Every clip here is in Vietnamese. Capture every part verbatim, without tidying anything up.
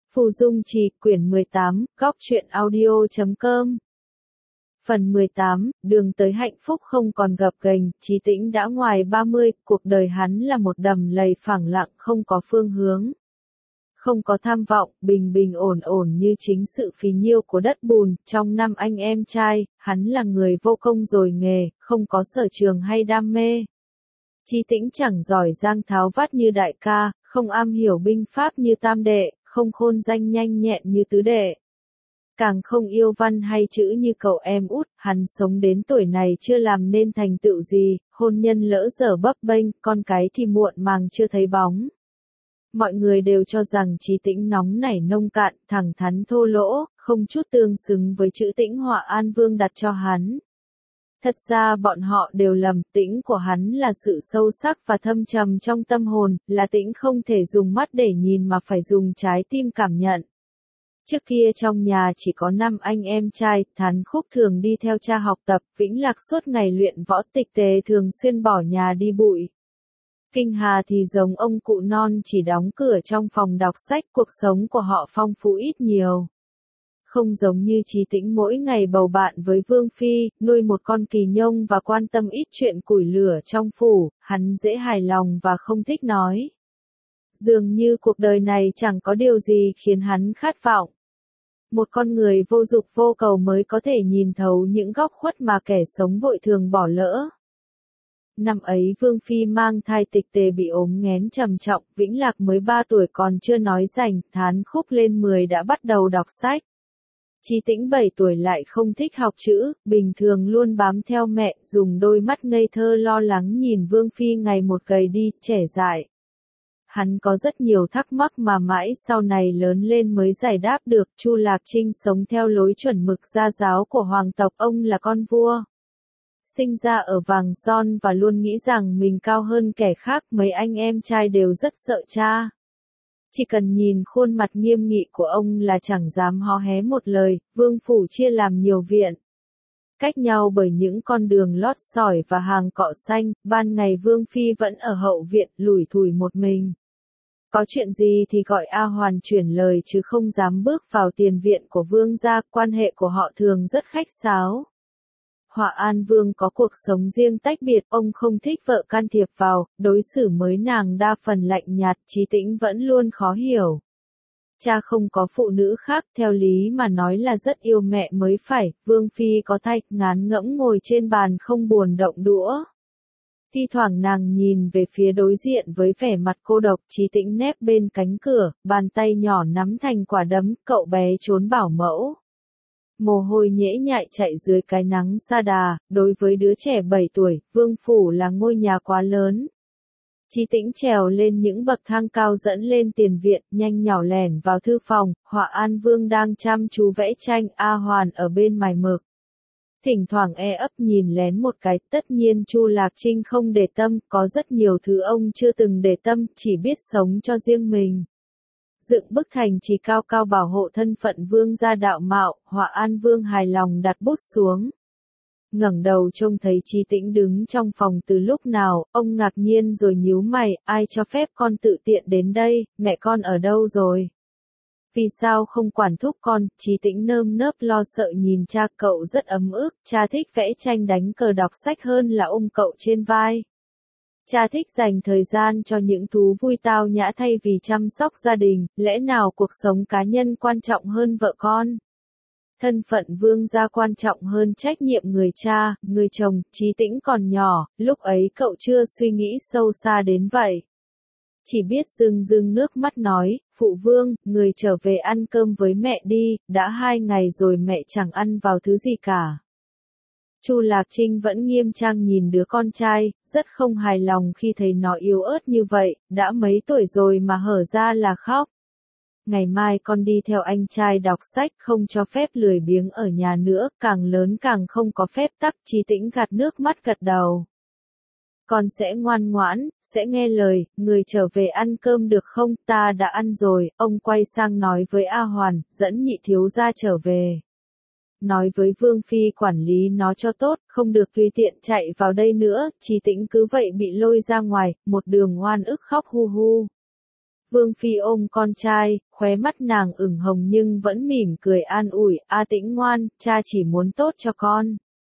Phù Dung Trì, quyển mười tám, góc truyện audio chấm com. Phần mười tám, đường tới hạnh phúc không còn gập ghềnh, Chí Tĩnh đã ngoài ba mươi, cuộc đời hắn là một đầm lầy phẳng lặng không có phương hướng. Không có tham vọng, bình bình ổn ổn như chính sự phì nhiêu của đất bùn, trong năm anh em trai, hắn là người vô công rồi nghề, không có sở trường hay đam mê. Chí Tĩnh chẳng giỏi giang tháo vát như đại ca, không am hiểu binh pháp như tam đệ, không khôn danh nhanh nhẹn như tứ đệ. Càng không yêu văn hay chữ như cậu em út, hắn sống đến tuổi này chưa làm nên thành tựu gì, hôn nhân lỡ dở bấp bênh, con cái thì muộn màng chưa thấy bóng. Mọi người đều cho rằng Chí Tĩnh nóng nảy nông cạn, thẳng thắn thô lỗ, không chút tương xứng với chữ Tĩnh Họa An Vương đặt cho hắn. Thật ra bọn họ đều lầm, tĩnh của hắn là sự sâu sắc và thâm trầm trong tâm hồn, là tĩnh không thể dùng mắt để nhìn mà phải dùng trái tim cảm nhận. Trước kia trong nhà chỉ có năm anh em trai, Thán Khúc thường đi theo cha học tập, Vĩnh Lạc suốt ngày luyện võ, Tịch Tề thường xuyên bỏ nhà đi bụi. Kinh Hà thì giống ông cụ non chỉ đóng cửa trong phòng đọc sách, cuộc sống của họ phong phú ít nhiều. Không giống như Chí Tĩnh mỗi ngày bầu bạn với Vương Phi, nuôi một con kỳ nhông và quan tâm ít chuyện củi lửa trong phủ, hắn dễ hài lòng và không thích nói. Dường như cuộc đời này chẳng có điều gì khiến hắn khát vọng. Một con người vô dục vô cầu mới có thể nhìn thấu những góc khuất mà kẻ sống vội thường bỏ lỡ. Năm ấy Vương Phi mang thai, Tịch Tề bị ốm nghén trầm trọng, Vĩnh Lạc mới ba tuổi còn chưa nói rành, Thán Khúc lên mười đã bắt đầu đọc sách. Chí Tĩnh bảy tuổi lại không thích học chữ, bình thường luôn bám theo mẹ, dùng đôi mắt ngây thơ lo lắng nhìn Vương Phi ngày một gầy đi, trẻ dại. Hắn có rất nhiều thắc mắc mà mãi sau này lớn lên mới giải đáp được. Chu Lạc Trinh sống theo lối chuẩn mực gia giáo của hoàng tộc, ông là con vua. Sinh ra ở Vàng Son và luôn nghĩ rằng mình cao hơn kẻ khác, mấy anh em trai đều rất sợ cha. Chỉ cần nhìn khuôn mặt nghiêm nghị của ông là chẳng dám hó hé một lời. Vương phủ chia làm nhiều viện, cách nhau bởi những con đường lót sỏi và hàng cọ xanh, ban ngày Vương Phi vẫn ở hậu viện, lủi thủi một mình. Có chuyện gì thì gọi A Hoàn chuyển lời chứ không dám bước vào tiền viện của Vương gia, quan hệ của họ thường rất khách sáo. Họa An Vương có cuộc sống riêng tách biệt, ông không thích vợ can thiệp vào, đối xử với nàng đa phần lạnh nhạt, Chí Tĩnh vẫn luôn khó hiểu. Cha không có phụ nữ khác, theo lý mà nói là rất yêu mẹ mới phải. Vương Phi có thạch, ngán ngẫm ngồi trên bàn không buồn động đũa. Thi thoảng nàng nhìn về phía đối diện với vẻ mặt cô độc, Chí Tĩnh nép bên cánh cửa, bàn tay nhỏ nắm thành quả đấm, cậu bé trốn bảo mẫu. Mồ hôi nhễ nhại chạy dưới cái nắng sa đà, đối với đứa trẻ bảy tuổi, Vương phủ là ngôi nhà quá lớn. Chí Tĩnh trèo lên những bậc thang cao dẫn lên tiền viện, nhanh nhỏ lẻn vào thư phòng, Họa An Vương đang chăm chú vẽ tranh, A Hoàn ở bên mài mực. Thỉnh thoảng e ấp nhìn lén một cái, tất nhiên Chu Lạc Trinh không để tâm, có rất nhiều thứ ông chưa từng để tâm, chỉ biết sống cho riêng mình. Dựng bức thành trì cao cao bảo hộ thân phận vương gia đạo mạo, Họa An Vương hài lòng đặt bút xuống. Ngẩng đầu trông thấy Chí Tĩnh đứng trong phòng từ lúc nào, ông ngạc nhiên rồi nhíu mày, ai cho phép con tự tiện đến đây, mẹ con ở đâu rồi? Vì sao không quản thúc con? Chí Tĩnh nơm nớp lo sợ nhìn cha, cậu rất ấm ức, cha thích vẽ tranh đánh cờ đọc sách hơn là ôm cậu trên vai. Cha thích dành thời gian cho những thú vui tao nhã thay vì chăm sóc gia đình, lẽ nào cuộc sống cá nhân quan trọng hơn vợ con? Thân phận vương gia quan trọng hơn trách nhiệm người cha, người chồng. Chí Tĩnh còn nhỏ, lúc ấy cậu chưa suy nghĩ sâu xa đến vậy. Chỉ biết rưng rưng nước mắt nói, phụ vương, người trở về ăn cơm với mẹ đi, đã hai ngày rồi mẹ chẳng ăn vào thứ gì cả. Chu Lạc Trinh vẫn nghiêm trang nhìn đứa con trai, rất không hài lòng khi thấy nó yếu ớt như vậy, đã mấy tuổi rồi mà hở ra là khóc. Ngày mai con đi theo anh trai đọc sách, không cho phép lười biếng ở nhà nữa, càng lớn càng không có phép tắc. Chí Tĩnh gạt nước mắt gật đầu. Con sẽ ngoan ngoãn, sẽ nghe lời, người trở về ăn cơm được không? Ta đã ăn rồi. Ông quay sang nói với A Hoàn, dẫn nhị thiếu gia trở về. Nói với Vương Phi quản lý nó cho tốt, không được tùy tiện chạy vào đây nữa. Chí Tĩnh cứ vậy bị lôi ra ngoài, một đường oan ức khóc hu hu. Vương Phi ôm con trai, khóe mắt nàng ửng hồng nhưng vẫn mỉm cười an ủi, A Tĩnh ngoan, cha chỉ muốn tốt cho con.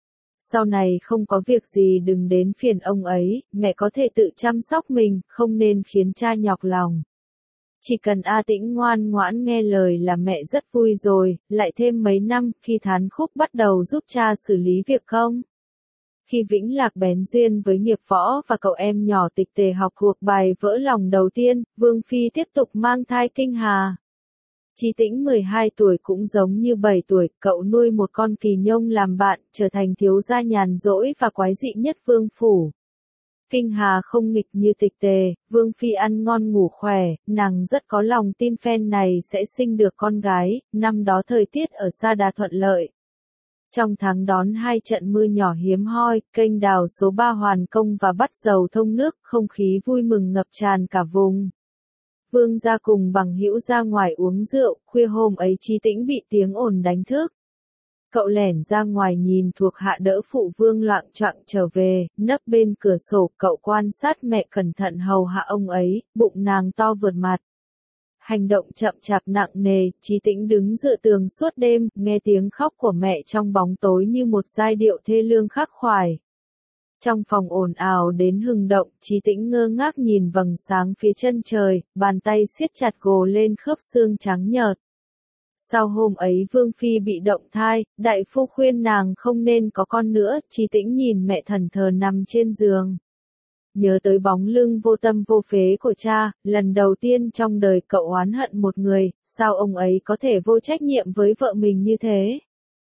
Sau này không có việc gì đừng đến phiền ông ấy, mẹ có thể tự chăm sóc mình, không nên khiến cha nhọc lòng. Chỉ cần A Tĩnh ngoan ngoãn nghe lời là mẹ rất vui rồi, lại thêm mấy năm khi Thán Khúc bắt đầu giúp cha xử lý việc công. Khi Vĩnh Lạc bén duyên với nghiệp võ và cậu em nhỏ Tịch Tề học thuộc bài vỡ lòng đầu tiên, Vương Phi tiếp tục mang thai Kinh Hà. Chí Tĩnh mười hai tuổi cũng giống như bảy tuổi, cậu nuôi một con kỳ nhông làm bạn, trở thành thiếu gia nhàn rỗi và quái dị nhất vương phủ. Kinh Hà không nghịch như Tịch Tề, Vương Phi ăn ngon ngủ khỏe, nàng rất có lòng tin phen này sẽ sinh được con gái, năm đó thời tiết ở Sa Đà thuận lợi. Trong tháng đón hai trận mưa nhỏ hiếm hoi, kênh đào số ba hoàn công và bắt dầu thông nước, không khí vui mừng ngập tràn cả vùng. Vương gia cùng bằng hữu ra ngoài uống rượu, khuya hôm ấy Chí Tĩnh bị tiếng ồn đánh thức. Cậu lẻn ra ngoài nhìn thuộc hạ đỡ phụ Vương loạng choạng trở về, nấp bên cửa sổ, cậu quan sát mẹ cẩn thận hầu hạ ông ấy, bụng nàng to vượt mặt. Hành động chậm chạp nặng nề, Chí Tĩnh đứng dựa tường suốt đêm, nghe tiếng khóc của mẹ trong bóng tối như một giai điệu thê lương khắc khoải. Trong phòng ồn ào đến hừng động, Chí Tĩnh ngơ ngác nhìn vầng sáng phía chân trời, bàn tay siết chặt gồ lên khớp xương trắng nhợt. Sau hôm ấy Vương Phi bị động thai, đại phu khuyên nàng không nên có con nữa, Chí Tĩnh nhìn mẹ thẫn thờ nằm trên giường. Nhớ tới bóng lưng vô tâm vô phế của cha, lần đầu tiên trong đời cậu oán hận một người, sao ông ấy có thể vô trách nhiệm với vợ mình như thế.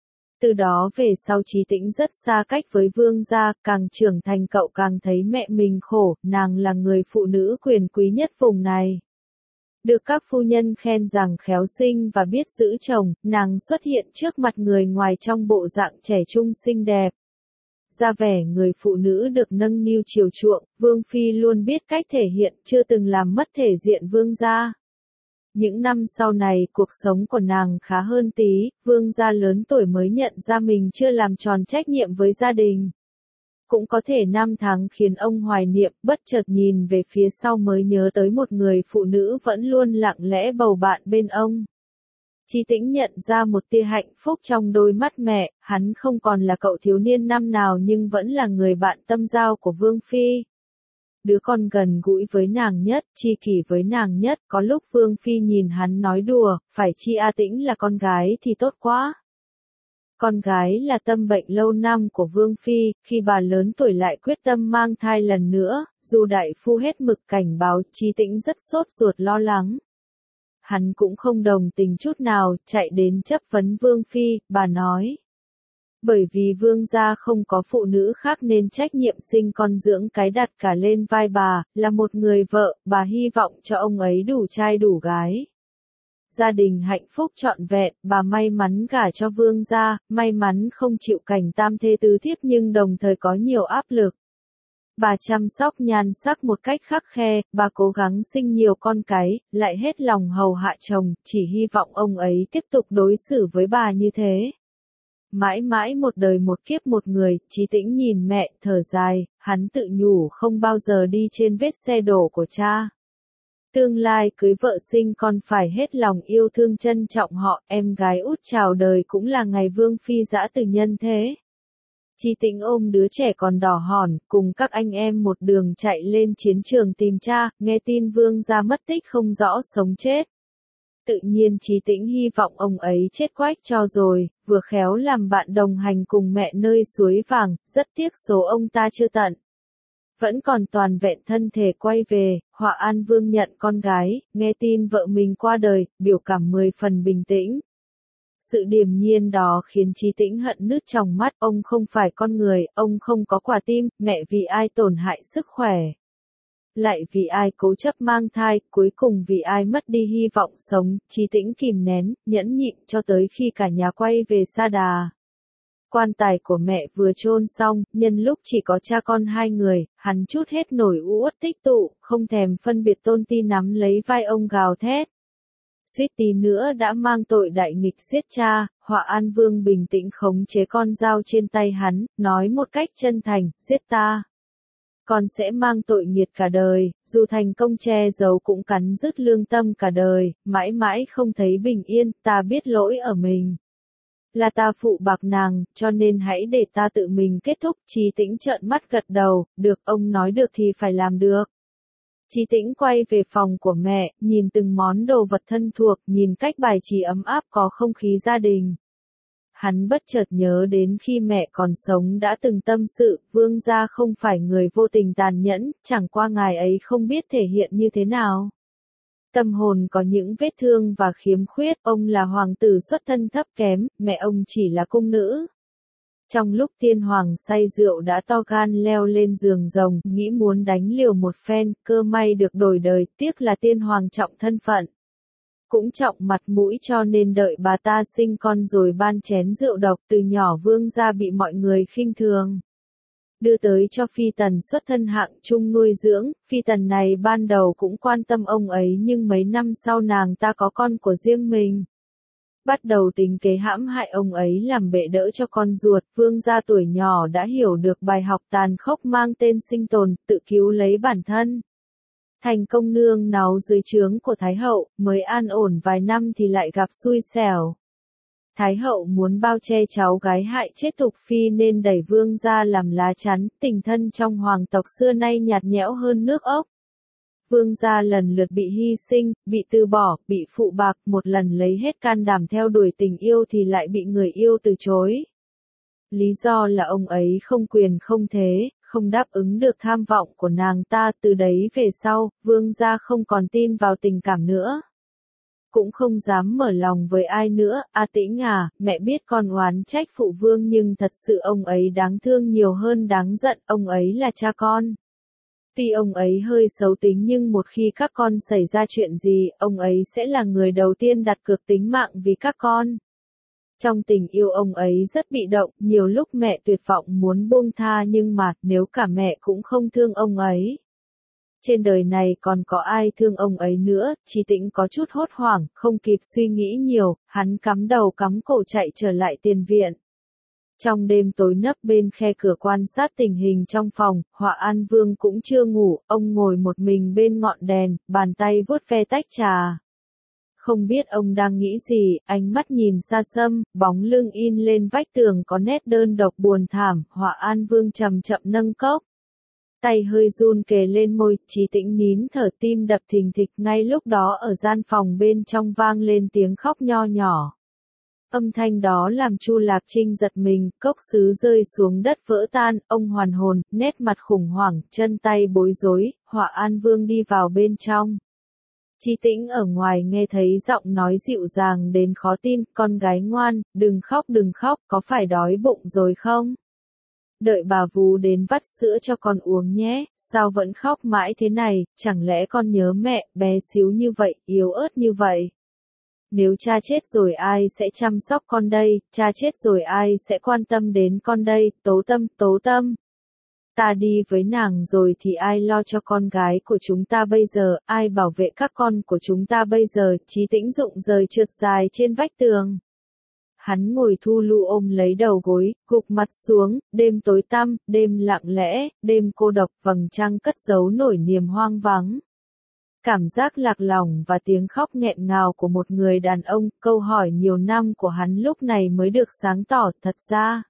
Từ đó về sau Chí Tĩnh rất xa cách với Vương gia, càng trưởng thành cậu càng thấy mẹ mình khổ, nàng là người phụ nữ quyền quý nhất vùng này. Được các phu nhân khen rằng khéo sinh và biết giữ chồng, nàng xuất hiện trước mặt người ngoài trong bộ dạng trẻ trung xinh đẹp. Ra vẻ người phụ nữ được nâng niu chiều chuộng, Vương Phi luôn biết cách thể hiện, chưa từng làm mất thể diện Vương gia. Những năm sau này cuộc sống của nàng khá hơn tí, Vương gia lớn tuổi mới nhận ra mình chưa làm tròn trách nhiệm với gia đình. Cũng có thể năm tháng khiến ông hoài niệm, bất chợt nhìn về phía sau mới nhớ tới một người phụ nữ vẫn luôn lặng lẽ bầu bạn bên ông. Chí Tĩnh nhận ra một tia hạnh phúc trong đôi mắt mẹ, hắn không còn là cậu thiếu niên năm nào nhưng vẫn là người bạn tâm giao của Vương Phi. Đứa con gần gũi với nàng nhất, tri kỷ với nàng nhất, có lúc Vương Phi nhìn hắn nói đùa, phải chi A Tĩnh là con gái thì tốt quá. Con gái là tâm bệnh lâu năm của Vương Phi, khi bà lớn tuổi lại quyết tâm mang thai lần nữa, dù đại phu hết mực cảnh báo, Chí Tĩnh rất sốt ruột lo lắng. Hắn cũng không đồng tình chút nào, chạy đến chất vấn Vương Phi, bà nói. Bởi vì Vương gia không có phụ nữ khác nên trách nhiệm sinh con dưỡng cái đặt cả lên vai bà, là một người vợ, bà hy vọng cho ông ấy đủ trai đủ gái. Gia đình hạnh phúc trọn vẹn, bà may mắn gả cho Vương gia, may mắn không chịu cảnh tam thê tứ thiếp nhưng đồng thời có nhiều áp lực. Bà chăm sóc nhan sắc một cách khắt khe, bà cố gắng sinh nhiều con cái, lại hết lòng hầu hạ chồng, chỉ hy vọng ông ấy tiếp tục đối xử với bà như thế. Mãi mãi một đời một kiếp một người, Chí Tĩnh nhìn mẹ, thở dài, hắn tự nhủ không bao giờ đi trên vết xe đổ của cha. Tương lai cưới vợ sinh con phải hết lòng yêu thương trân trọng họ, em gái út chào đời cũng là ngày Vương Phi dã từ nhân thế. Chí Tĩnh ôm đứa trẻ còn đỏ hòn, cùng các anh em một đường chạy lên chiến trường tìm cha, nghe tin Vương gia mất tích không rõ sống chết. Tự nhiên Chí Tĩnh hy vọng ông ấy chết quách cho rồi, vừa khéo làm bạn đồng hành cùng mẹ nơi suối vàng, rất tiếc số ông ta chưa tận. Vẫn còn toàn vẹn thân thể quay về, Họa An Vương nhận con gái, nghe tin vợ mình qua đời, biểu cảm mười phần bình tĩnh. Sự điềm nhiên đó khiến Chí Tĩnh hận nứt trong mắt, ông không phải con người, ông không có quả tim, mẹ vì ai tổn hại sức khỏe. Lại vì ai cố chấp mang thai, cuối cùng vì ai mất đi hy vọng sống, Chí Tĩnh kìm nén, nhẫn nhịn cho tới khi cả nhà quay về Sa Đà. Quan tài của mẹ vừa chôn xong, nhân lúc chỉ có cha con hai người, hắn chút hết nổi u uất tích tụ, không thèm phân biệt Tôn Ti nắm lấy vai ông gào thét. Suýt tí nữa đã mang tội đại nghịch giết cha, Họa An Vương bình tĩnh khống chế con dao trên tay hắn, nói một cách chân thành, giết ta. con sẽ mang tội nghiệt cả đời, dù thành công che giấu cũng cắn rứt lương tâm cả đời, mãi mãi không thấy bình yên, ta biết lỗi ở mình. Là ta phụ bạc nàng, cho nên hãy để ta tự mình kết thúc. Chí Tĩnh trợn mắt gật đầu, được, ông nói được thì phải làm được. Chí Tĩnh quay về phòng của mẹ, nhìn từng món đồ vật thân thuộc, nhìn cách bài trí ấm áp có không khí gia đình. Hắn bất chợt nhớ đến khi mẹ còn sống đã từng tâm sự, Vương gia không phải người vô tình tàn nhẫn, chẳng qua ngài ấy không biết thể hiện như thế nào. Tâm hồn có những vết thương và khiếm khuyết, ông là hoàng tử xuất thân thấp kém, mẹ ông chỉ là cung nữ. Trong lúc tiên hoàng say rượu đã to gan leo lên giường rồng, nghĩ muốn đánh liều một phen, cơ may được đổi đời, tiếc là tiên hoàng trọng thân phận. Cũng trọng mặt mũi cho nên đợi bà ta sinh con rồi ban chén rượu độc, từ nhỏ Vương gia bị mọi người khinh thường. Đưa tới cho phi tần xuất thân hạng trung nuôi dưỡng, phi tần này ban đầu cũng quan tâm ông ấy nhưng mấy năm sau nàng ta có con của riêng mình. Bắt đầu tính kế hãm hại ông ấy làm bệ đỡ cho con ruột, Vương gia tuổi nhỏ đã hiểu được bài học tàn khốc mang tên sinh tồn, tự cứu lấy bản thân. Thành công nương náu dưới trướng của Thái hậu, mới an ổn vài năm thì lại gặp xui xẻo. Thái hậu muốn bao che cháu gái hại chết Thục Phi nên đẩy Vương gia làm lá chắn, tình thân trong hoàng tộc xưa nay nhạt nhẽo hơn nước ốc. Vương gia lần lượt bị hy sinh, bị từ bỏ, bị phụ bạc, một lần lấy hết can đảm theo đuổi tình yêu thì lại bị người yêu từ chối. Lý do là ông ấy không quyền không thế, không đáp ứng được tham vọng của nàng ta, từ đấy về sau, Vương gia không còn tin vào tình cảm nữa. Cũng không dám mở lòng với ai nữa. A Tĩnh à, mẹ biết con oán trách phụ vương nhưng thật sự ông ấy đáng thương nhiều hơn đáng giận, ông ấy là cha con. Tuy ông ấy hơi xấu tính nhưng một khi các con xảy ra chuyện gì, ông ấy sẽ là người đầu tiên đặt cược tính mạng vì các con. Trong tình yêu ông ấy rất bị động, nhiều lúc mẹ tuyệt vọng muốn buông tha nhưng mà nếu cả mẹ cũng không thương ông ấy. Trên đời này còn có ai thương ông ấy nữa, Chí Tĩnh có chút hốt hoảng, không kịp suy nghĩ nhiều, hắn cắm đầu cắm cổ chạy trở lại tiền viện. Trong đêm tối nấp bên khe cửa quan sát tình hình trong phòng, Họa An Vương cũng chưa ngủ, ông ngồi một mình bên ngọn đèn, bàn tay vuốt ve tách trà. Không biết ông đang nghĩ gì, ánh mắt nhìn xa xăm, bóng lưng in lên vách tường có nét đơn độc buồn thảm, Họa An Vương chậm chậm nâng cốc. Tay hơi run kề lên môi, Chí Tĩnh nín thở, tim đập thình thịch. Ngay lúc đó ở gian phòng bên trong vang lên tiếng khóc nho nhỏ. Âm thanh đó làm Chu Lạc Trinh giật mình, cốc sứ rơi xuống đất vỡ tan, ông hoàn hồn, nét mặt khủng hoảng, chân tay bối rối, Họa An Vương đi vào bên trong. Chí Tĩnh ở ngoài nghe thấy giọng nói dịu dàng đến khó tin, con gái ngoan, đừng khóc đừng khóc, có phải đói bụng rồi không? Đợi bà vú đến vắt sữa cho con uống nhé, sao vẫn khóc mãi thế này, chẳng lẽ con nhớ mẹ, bé xíu như vậy, yếu ớt như vậy? Nếu cha chết rồi ai sẽ chăm sóc con đây, cha chết rồi ai sẽ quan tâm đến con đây, Tố Tâm, Tố Tâm. Ta đi với nàng rồi thì ai lo cho con gái của chúng ta bây giờ, ai bảo vệ các con của chúng ta bây giờ, Chí Tĩnh rụng rời trượt dài trên vách tường. Hắn ngồi thu lu ôm lấy đầu gối, gục mặt xuống, đêm tối tăm, đêm lặng lẽ, đêm cô độc, vầng trăng cất giấu nổi niềm hoang vắng. Cảm giác lạc lòng và tiếng khóc nghẹn ngào của một người đàn ông, câu hỏi nhiều năm của hắn lúc này mới được sáng tỏ, thật ra.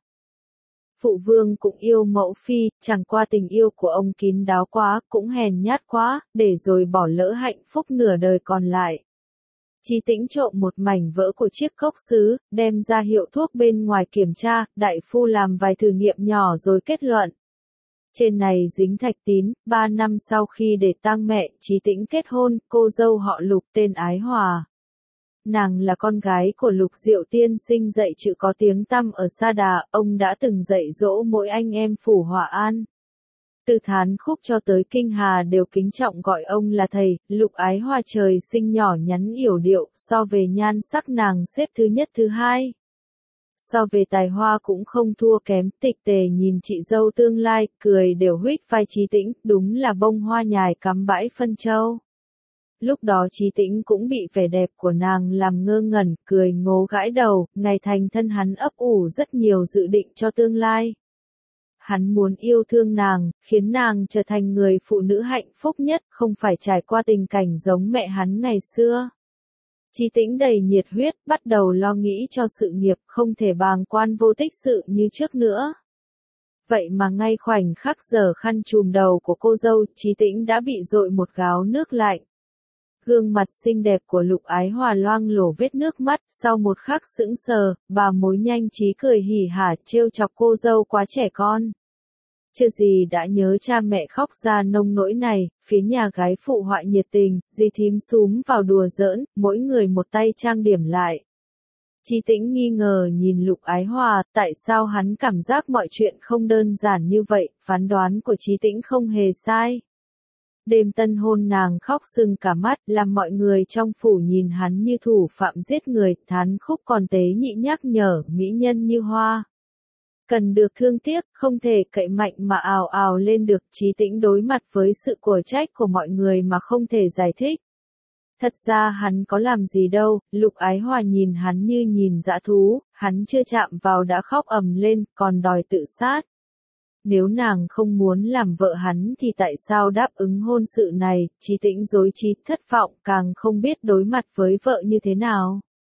Phụ vương cũng yêu mẫu phi, chẳng qua tình yêu của ông kín đáo quá, cũng hèn nhát quá, để rồi bỏ lỡ hạnh phúc nửa đời còn lại. Chí Tĩnh trộm một mảnh vỡ của chiếc cốc sứ, đem ra hiệu thuốc bên ngoài kiểm tra, đại phu làm vài thử nghiệm nhỏ rồi kết luận. Trên này dính thạch tín, ba năm sau khi để tang mẹ, Chí Tĩnh kết hôn, cô dâu họ Lục tên Ái Hòa. Nàng là con gái của Lục Diệu tiên sinh dạy chữ có tiếng tăm ở Sa Đà, ông đã từng dạy dỗ mỗi anh em phủ Hỏa An. Từ Thán Khúc cho tới Kinh Hà đều kính trọng gọi ông là thầy. Lục Ái Hòa trời sinh nhỏ nhắn yểu điệu, so về nhan sắc nàng xếp thứ nhất thứ hai. So về tài hoa cũng không thua kém, Tịch Tề nhìn chị dâu tương lai, cười đều huých vai Chí Tĩnh, đúng là bông hoa nhài cắm bãi phân châu. Lúc đó Chí Tĩnh cũng bị vẻ đẹp của nàng làm ngơ ngẩn, cười ngố gãi đầu, ngày thành thân hắn ấp ủ rất nhiều dự định cho tương lai. hắn muốn yêu thương nàng, khiến nàng trở thành người phụ nữ hạnh phúc nhất, không phải trải qua tình cảnh giống mẹ hắn ngày xưa. Chí Tĩnh đầy nhiệt huyết, bắt đầu lo nghĩ cho sự nghiệp, không thể bàng quan vô tích sự như trước nữa. Vậy mà ngay khoảnh khắc giờ khăn trùm đầu của cô dâu, Chí Tĩnh đã bị dội một gáo nước lạnh. Gương mặt xinh đẹp của Lục Ái Hòa loang lổ vết nước mắt, sau một khắc sững sờ, bà mối nhanh trí cười hỉ hả trêu chọc cô dâu quá trẻ con. Chưa gì đã nhớ cha mẹ khóc ra nông nỗi này, phía nhà gái phụ họa nhiệt tình, dì thím xúm vào đùa giỡn, mỗi người một tay trang điểm lại. Chí Tĩnh nghi ngờ nhìn Lục Ái Hòa, tại sao hắn cảm giác mọi chuyện không đơn giản như vậy, phán đoán của Chí Tĩnh không hề sai. Đêm tân hôn nàng khóc sưng cả mắt, làm mọi người trong phủ nhìn hắn như thủ phạm giết người, Thán Khúc còn tế nhị nhắc nhở, mỹ nhân như hoa. Cần được thương tiếc, không thể cậy mạnh mà ào ào lên được. Chí Tĩnh đối mặt với sự của trách của mọi người mà không thể giải thích. Thật ra hắn có làm gì đâu, Lục Ái Hòa nhìn hắn như nhìn dã thú, hắn chưa chạm vào đã khóc ầm lên, còn đòi tự sát. Nếu nàng không muốn làm vợ hắn thì tại sao đáp ứng hôn sự này, Chí Tĩnh rối trí thất vọng, càng không biết đối mặt với vợ như thế nào.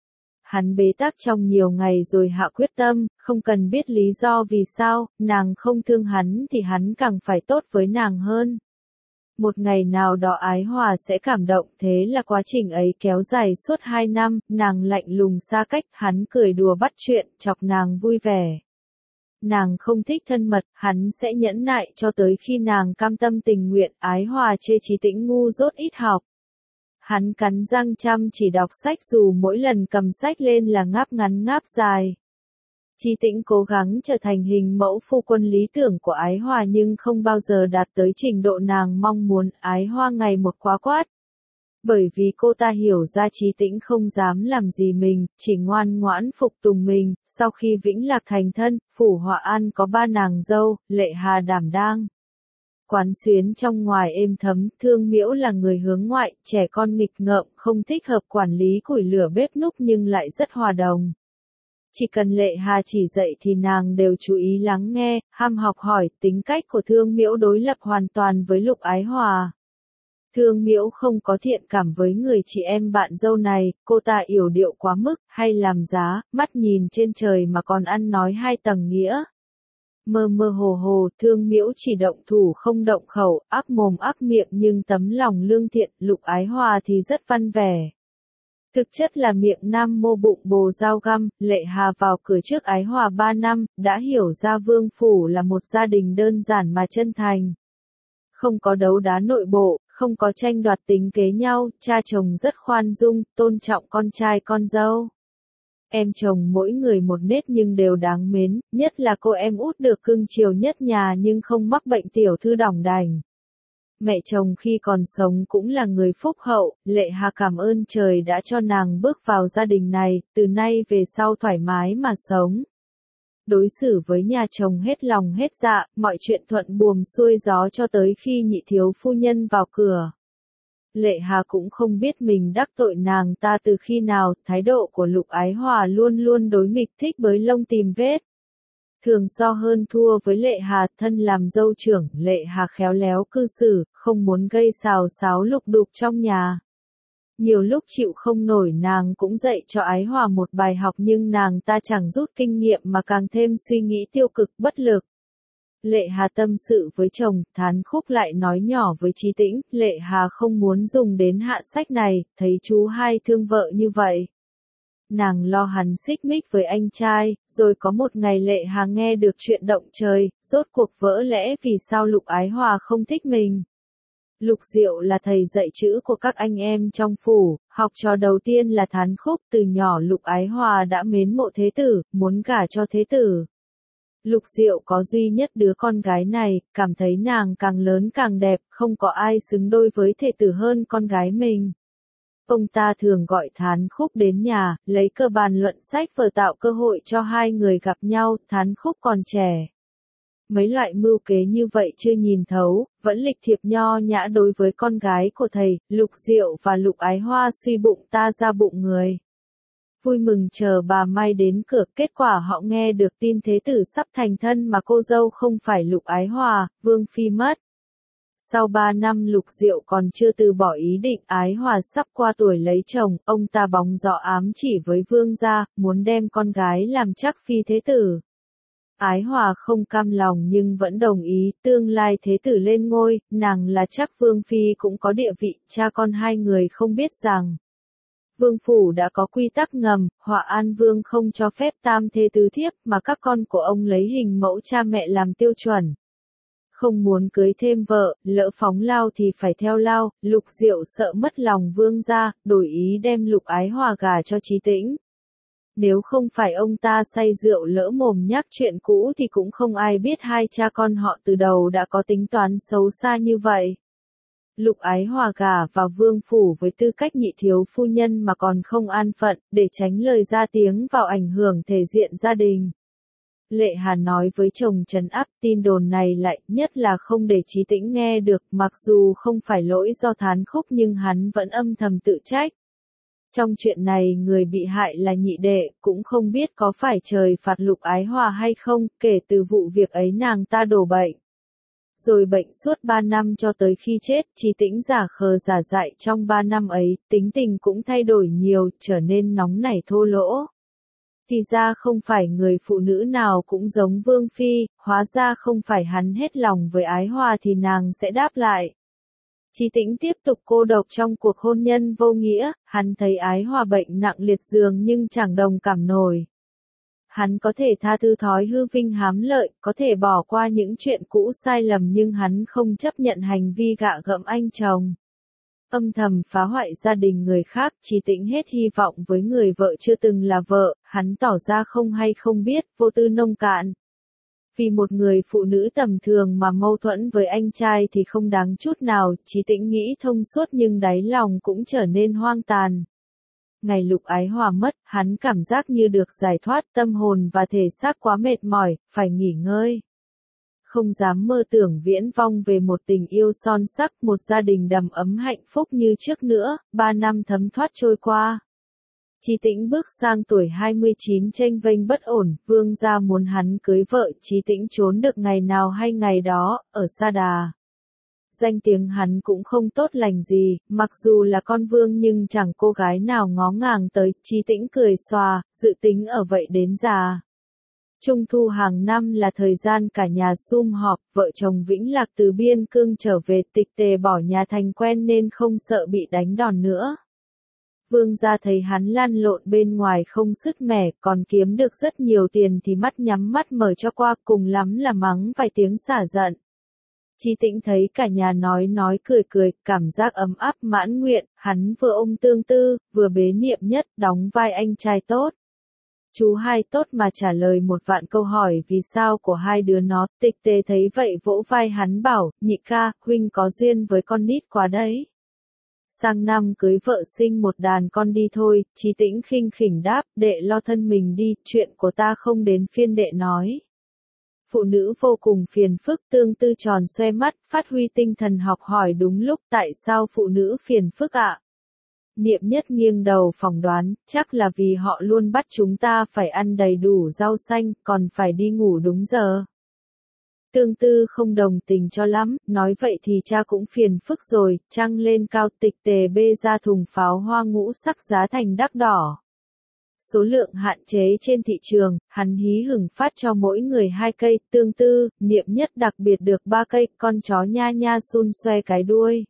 Hắn bế tắc trong nhiều ngày rồi hạ quyết tâm, không cần biết lý do vì sao, nàng không thương hắn thì hắn càng phải tốt với nàng hơn. Một ngày nào đó Ái Hòa sẽ cảm động, thế là quá trình ấy kéo dài suốt hai năm, nàng lạnh lùng xa cách, hắn cười đùa bắt chuyện, chọc nàng vui vẻ. Nàng không thích thân mật, hắn sẽ nhẫn nại cho tới khi nàng cam tâm tình nguyện. Ái Hòa chê Chí Tĩnh ngu dốt ít học. Hắn cắn răng chăm chỉ đọc sách dù mỗi lần cầm sách lên là ngáp ngắn ngáp dài. Chí Tĩnh cố gắng trở thành hình mẫu phu quân lý tưởng của Ái Hòa nhưng không bao giờ đạt tới trình độ nàng mong muốn. Ái Hòa ngày một quá quát. Bởi vì cô ta hiểu ra Chí Tĩnh không dám làm gì mình, chỉ ngoan ngoãn phục tùng mình. Sau khi Vĩnh Lạc thành thân, phủ Họa An có ba nàng dâu, Lệ Hà đảm đang. Quán xuyến trong ngoài êm thấm, Thương Miễu là người hướng ngoại, trẻ con nghịch ngợm, không thích hợp quản lý củi lửa bếp núc nhưng lại rất hòa đồng. Chỉ cần Lệ Hà chỉ dạy thì nàng đều chú ý lắng nghe, ham học hỏi. Tính cách của Thương Miễu đối lập hoàn toàn với Lục Ái Hòa. Thương Miễu không có thiện cảm với người chị em bạn dâu này, cô ta yểu điệu quá mức, hay làm giá, mắt nhìn trên trời mà còn ăn nói hai tầng nghĩa. Mơ mơ hồ hồ, Thương Miễu chỉ động thủ không động khẩu, ác mồm ác miệng nhưng tấm lòng lương thiện. Lục Ái Hòa thì rất văn vẻ. Thực chất là miệng nam mô bụng bồ dao găm. Lệ Hà vào cửa trước Ái Hòa ba năm, đã hiểu ra Vương phủ là một gia đình đơn giản mà chân thành. Không có đấu đá nội bộ, không có tranh đoạt tính kế nhau, cha chồng rất khoan dung, tôn trọng con trai con dâu. Em chồng mỗi người một nết nhưng đều đáng mến, nhất là cô em út được cưng chiều nhất nhà nhưng không mắc bệnh tiểu thư đỏng đành. Mẹ chồng khi còn sống cũng là người phúc hậu, Lệ Hà cảm ơn trời đã cho nàng bước vào gia đình này, từ nay về sau thoải mái mà sống. Đối xử với nhà chồng hết lòng hết dạ, mọi chuyện thuận buồm xuôi gió cho tới khi nhị thiếu phu nhân vào cửa. Lệ Hà cũng không biết mình đắc tội nàng ta từ khi nào, thái độ của Lục Ái Hòa luôn luôn đối nghịch, thích bới lông tìm vết. Thường so hơn thua với Lệ Hà, thân làm dâu trưởng, Lệ Hà khéo léo cư xử, không muốn gây xào xáo lục đục trong nhà. Nhiều lúc chịu không nổi nàng cũng dạy cho Ái Hòa một bài học nhưng nàng ta chẳng rút kinh nghiệm mà càng thêm suy nghĩ tiêu cực bất lực. Lệ Hà tâm sự với chồng, Thán Khúc lại nói nhỏ với Chí Tĩnh, Lệ Hà không muốn dùng đến hạ sách này, thấy chú hai thương vợ như vậy. Nàng lo hắn xích mích với anh trai, rồi có một ngày Lệ Hà nghe được chuyện động trời, rốt cuộc vỡ lẽ vì sao Lục Ái Hòa không thích mình. Lục Diệu là thầy dạy chữ của các anh em trong phủ, học trò đầu tiên là Thán Khúc, từ nhỏ Lục Ái Hòa đã mến mộ thế tử, muốn gả cho thế tử. Lục Diệu có duy nhất đứa con gái này, cảm thấy nàng càng lớn càng đẹp, không có ai xứng đôi với thể tử hơn con gái mình. Ông ta thường gọi Thán Khúc đến nhà, lấy cơ bàn luận sách vở tạo cơ hội cho hai người gặp nhau. Thán Khúc còn trẻ. Mấy loại mưu kế như vậy chưa nhìn thấu, vẫn lịch thiệp nho nhã đối với con gái của thầy. Lục Diệu và Lục Ái Hoa suy bụng ta ra bụng người. vui mừng chờ bà Mai đến cửa, kết quả họ nghe được tin thế tử sắp thành thân mà cô dâu không phải Lục Ái Hòa, Vương Phi mất. Sau ba năm Lục Diệu còn chưa từ bỏ ý định, Ái Hòa sắp qua tuổi lấy chồng, ông ta bóng gió ám chỉ với Vương gia, muốn đem con gái làm chắc phi thế tử. Ái Hòa không cam lòng nhưng vẫn đồng ý, tương lai thế tử lên ngôi, nàng là chắc Vương Phi cũng có địa vị, cha con hai người không biết rằng. Vương phủ đã có quy tắc ngầm, Họa An Vương không cho phép tam thê tứ thiếp mà các con của ông lấy hình mẫu cha mẹ làm tiêu chuẩn. Không muốn cưới thêm vợ, lỡ phóng lao thì phải theo lao, Lục Diệu sợ mất lòng Vương gia, đổi ý đem Lục Ái Hòa gả cho Chí Tĩnh. Nếu không phải ông ta say rượu lỡ mồm nhắc chuyện cũ thì cũng không ai biết hai cha con họ từ đầu đã có tính toán xấu xa như vậy. Lục Ái Hòa gả vào vương phủ với tư cách nhị thiếu phu nhân mà còn không an phận, để tránh lời ra tiếng vào ảnh hưởng thể diện gia đình. Lệ Hà nói với chồng trấn áp tin đồn này lại, nhất là không để Chí Tĩnh nghe được, mặc dù không phải lỗi do Thán Khúc nhưng hắn vẫn âm thầm tự trách. Trong chuyện này người bị hại là nhị đệ, cũng không biết có phải trời phạt Lục Ái Hòa hay không, kể từ vụ việc ấy nàng ta đổ bệnh. Rồi bệnh suốt ba năm cho tới khi chết, Chí Tĩnh giả khờ giả dại trong ba năm ấy, tính tình cũng thay đổi nhiều, trở nên nóng nảy thô lỗ. Thì ra không phải người phụ nữ nào cũng giống Vương Phi, hóa ra không phải hắn hết lòng với Ái Hòa thì nàng sẽ đáp lại. Chí Tĩnh tiếp tục cô độc trong cuộc hôn nhân vô nghĩa, hắn thấy Ái Hòa bệnh nặng liệt giường nhưng chẳng đồng cảm nổi. Hắn có thể tha thứ thói hư vinh hám lợi, có thể bỏ qua những chuyện cũ sai lầm nhưng hắn không chấp nhận hành vi gạ gẫm anh chồng. Âm thầm phá hoại gia đình người khác, Chí Tĩnh hết hy vọng với người vợ chưa từng là vợ, hắn tỏ ra không hay không biết, vô tư nông cạn. Vì một người phụ nữ tầm thường mà mâu thuẫn với anh trai thì không đáng chút nào, Chí Tĩnh nghĩ thông suốt nhưng đáy lòng cũng trở nên hoang tàn. Ngày Lục Ái Hòa mất, hắn cảm giác như được giải thoát, tâm hồn và thể xác quá mệt mỏi, phải nghỉ ngơi. Không dám mơ tưởng viễn vong về một tình yêu son sắc, một gia đình đầm ấm hạnh phúc như trước nữa, ba năm thấm thoát trôi qua. Chí Tĩnh bước sang tuổi hai mươi chín chênh vênh bất ổn, Vương gia muốn hắn cưới vợ, Chí Tĩnh trốn được ngày nào hay ngày đó, ở Sa Đà. Danh tiếng hắn cũng không tốt lành gì, mặc dù là con vương nhưng chẳng cô gái nào ngó ngàng tới, Chí Tĩnh cười xòa, dự tính ở vậy đến già. Trung thu hàng năm là thời gian cả nhà sum họp, vợ chồng Vĩnh Lạc từ biên cương trở về, Tịch Tề bỏ nhà thành quen nên không sợ bị đánh đòn nữa. Vương gia thấy hắn lăn lộn bên ngoài không sứt mẻ, còn kiếm được rất nhiều tiền thì mắt nhắm mắt mở cho qua, cùng lắm là mắng vài tiếng xả giận. Chí Tĩnh thấy cả nhà nói nói cười cười, cảm giác ấm áp mãn nguyện, hắn vừa ôm Tương Tư, vừa bế Niệm Nhất, đóng vai anh trai tốt. Chú hai tốt mà trả lời một vạn câu hỏi vì sao của hai đứa nó, Tịch Tề thấy vậy vỗ vai hắn bảo, nhị ca, huynh có duyên với con nít quá đấy. Sang năm cưới vợ sinh một đàn con đi thôi, Chí Tĩnh khinh khỉnh đáp, đệ lo thân mình đi, chuyện của ta không đến phiên đệ nói. Phụ nữ vô cùng phiền phức, Tương Tư tròn xoe mắt, phát huy tinh thần học hỏi đúng lúc, tại sao phụ nữ phiền phức ạ? Niệm Nhất nghiêng đầu phỏng đoán, chắc là vì họ luôn bắt chúng ta phải ăn đầy đủ rau xanh, còn phải đi ngủ đúng giờ. Tương Tư không đồng tình cho lắm, nói vậy thì cha cũng phiền phức rồi, trăng lên cao, Tịch Tề bê ra thùng pháo hoa ngũ sắc giá thành đắt đỏ. Số lượng hạn chế trên thị trường, hắn hí hửng phát cho mỗi người hai cây, Tương Tư, Niệm Nhất đặc biệt được ba cây, con chó nha nha xun xoe cái đuôi.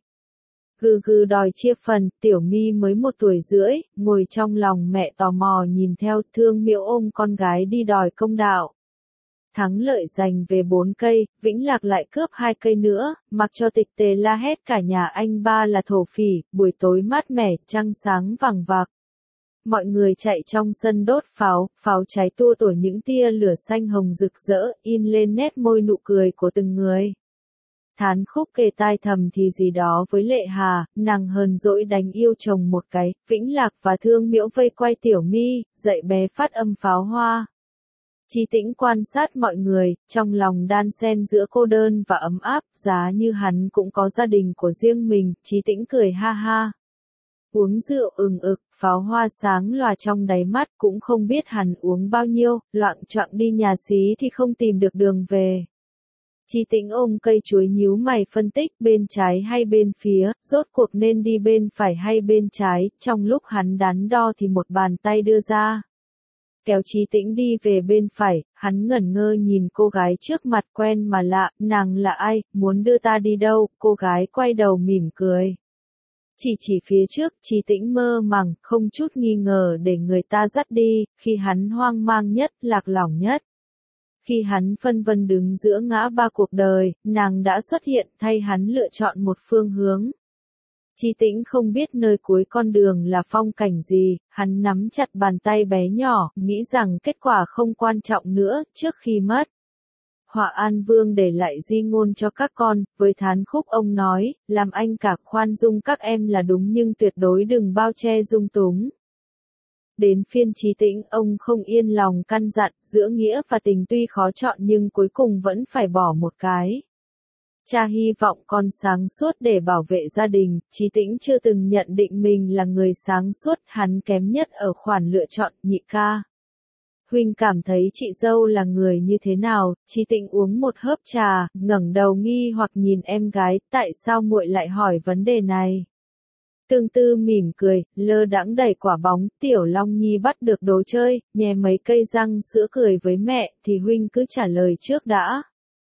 Gừ gừ đòi chia phần, Tiểu Mi mới một tuổi rưỡi, ngồi trong lòng mẹ tò mò nhìn theo, Thương Miễu ôm con gái đi đòi công đạo. Thắng lợi giành về bốn cây, Vĩnh Lạc lại cướp hai cây nữa, mặc cho Tịch Tề la hét cả nhà anh ba là thổ phỉ, buổi tối mát mẻ, trăng sáng vằng vặc. Mọi người chạy trong sân đốt pháo, pháo cháy tua tủa những tia lửa xanh hồng rực rỡ, in lên nét môi nụ cười của từng người. Thán Khúc kề tai thầm thì gì đó với Lệ Hà, nàng hờn dỗi đánh yêu chồng một cái, Vĩnh Lạc và Thương Miễu vây quay Tiểu Mi, dạy bé phát âm pháo hoa. Chí Tĩnh quan sát mọi người, trong lòng đan xen giữa cô đơn và ấm áp, giá như hắn cũng có gia đình của riêng mình, Chí Tĩnh cười ha ha. Uống rượu ừng ực, pháo hoa sáng lòa trong đáy mắt, cũng không biết hắn uống bao nhiêu, loạng choạng đi nhà xí thì không tìm được đường về. Chí Tĩnh ôm cây chuối nhíu mày phân tích bên trái hay bên phía, rốt cuộc nên đi bên phải hay bên trái, trong lúc hắn đắn đo thì một bàn tay đưa ra. Kéo Chí Tĩnh đi về bên phải, hắn ngẩn ngơ nhìn cô gái trước mặt quen mà lạ, nàng là ai, muốn đưa ta đi đâu, cô gái quay đầu mỉm cười. Chỉ chỉ phía trước, Chí Tĩnh mơ màng, không chút nghi ngờ để người ta dắt đi, khi hắn hoang mang nhất, lạc lõng nhất. Khi hắn phân vân đứng giữa ngã ba cuộc đời, nàng đã xuất hiện thay hắn lựa chọn một phương hướng. Chí Tĩnh không biết nơi cuối con đường là phong cảnh gì, hắn nắm chặt bàn tay bé nhỏ, nghĩ rằng kết quả không quan trọng nữa, trước khi mất. Họa An Vương để lại di ngôn cho các con, với thán khúc ông nói, làm anh cả khoan dung các em là đúng nhưng tuyệt đối đừng bao che dung túng. Đến phiên Chí Tĩnh, ông không yên lòng căn dặn, giữa nghĩa và tình tuy khó chọn nhưng cuối cùng vẫn phải bỏ một cái. Cha hy vọng con sáng suốt để bảo vệ gia đình, Chí Tĩnh chưa từng nhận định mình là người sáng suốt, hắn kém nhất ở khoản lựa chọn, nhị ca. Huynh cảm thấy chị dâu là người như thế nào? Chí Tĩnh uống một hớp trà, ngẩng đầu nghi hoặc nhìn em gái, tại sao muội lại hỏi vấn đề này? Tương Tư mỉm cười, lơ đãng đẩy quả bóng, Tiểu Long Nhi bắt được đồ chơi, nhè mấy cây răng sữa cười với mẹ, thì huynh cứ trả lời trước đã.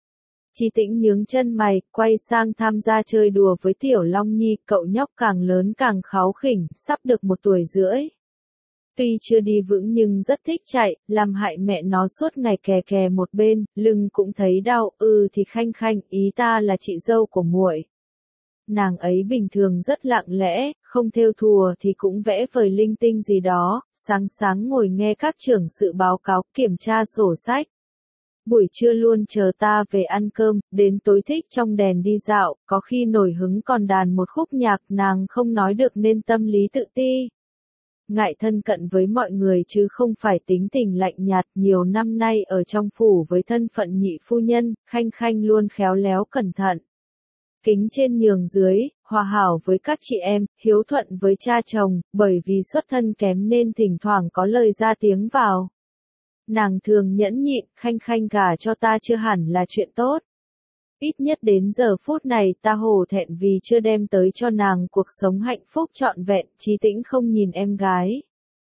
Chí Tĩnh nhướng chân mày, quay sang tham gia chơi đùa với Tiểu Long Nhi, cậu nhóc càng lớn càng kháu khỉnh, sắp được một tuổi rưỡi. Tuy chưa đi vững nhưng rất thích chạy, làm hại mẹ nó suốt ngày kè kè một bên, lưng cũng thấy đau, ừ thì Khanh Khanh, ý ta là chị dâu của muội. Nàng ấy bình thường rất lặng lẽ, không thêu thùa thì cũng vẽ vời linh tinh gì đó, sáng sáng ngồi nghe các trưởng sự báo cáo, kiểm tra sổ sách. Buổi trưa luôn chờ ta về ăn cơm, đến tối thích trong đèn đi dạo, có khi nổi hứng còn đàn một khúc nhạc, nàng không nói được nên tâm lý tự ti. Ngại thân cận với mọi người chứ không phải tính tình lạnh nhạt, nhiều năm nay ở trong phủ với thân phận nhị phu nhân, Khanh Khanh luôn khéo léo cẩn thận. Kính trên nhường dưới, hòa hảo với các chị em, hiếu thuận với cha chồng, bởi vì xuất thân kém nên thỉnh thoảng có lời ra tiếng vào. Nàng thường nhẫn nhịn, Khanh Khanh gả cho ta chưa hẳn là chuyện tốt. Ít nhất đến giờ phút này ta hổ thẹn vì chưa đem tới cho nàng cuộc sống hạnh phúc trọn vẹn, Chí Tĩnh không nhìn em gái.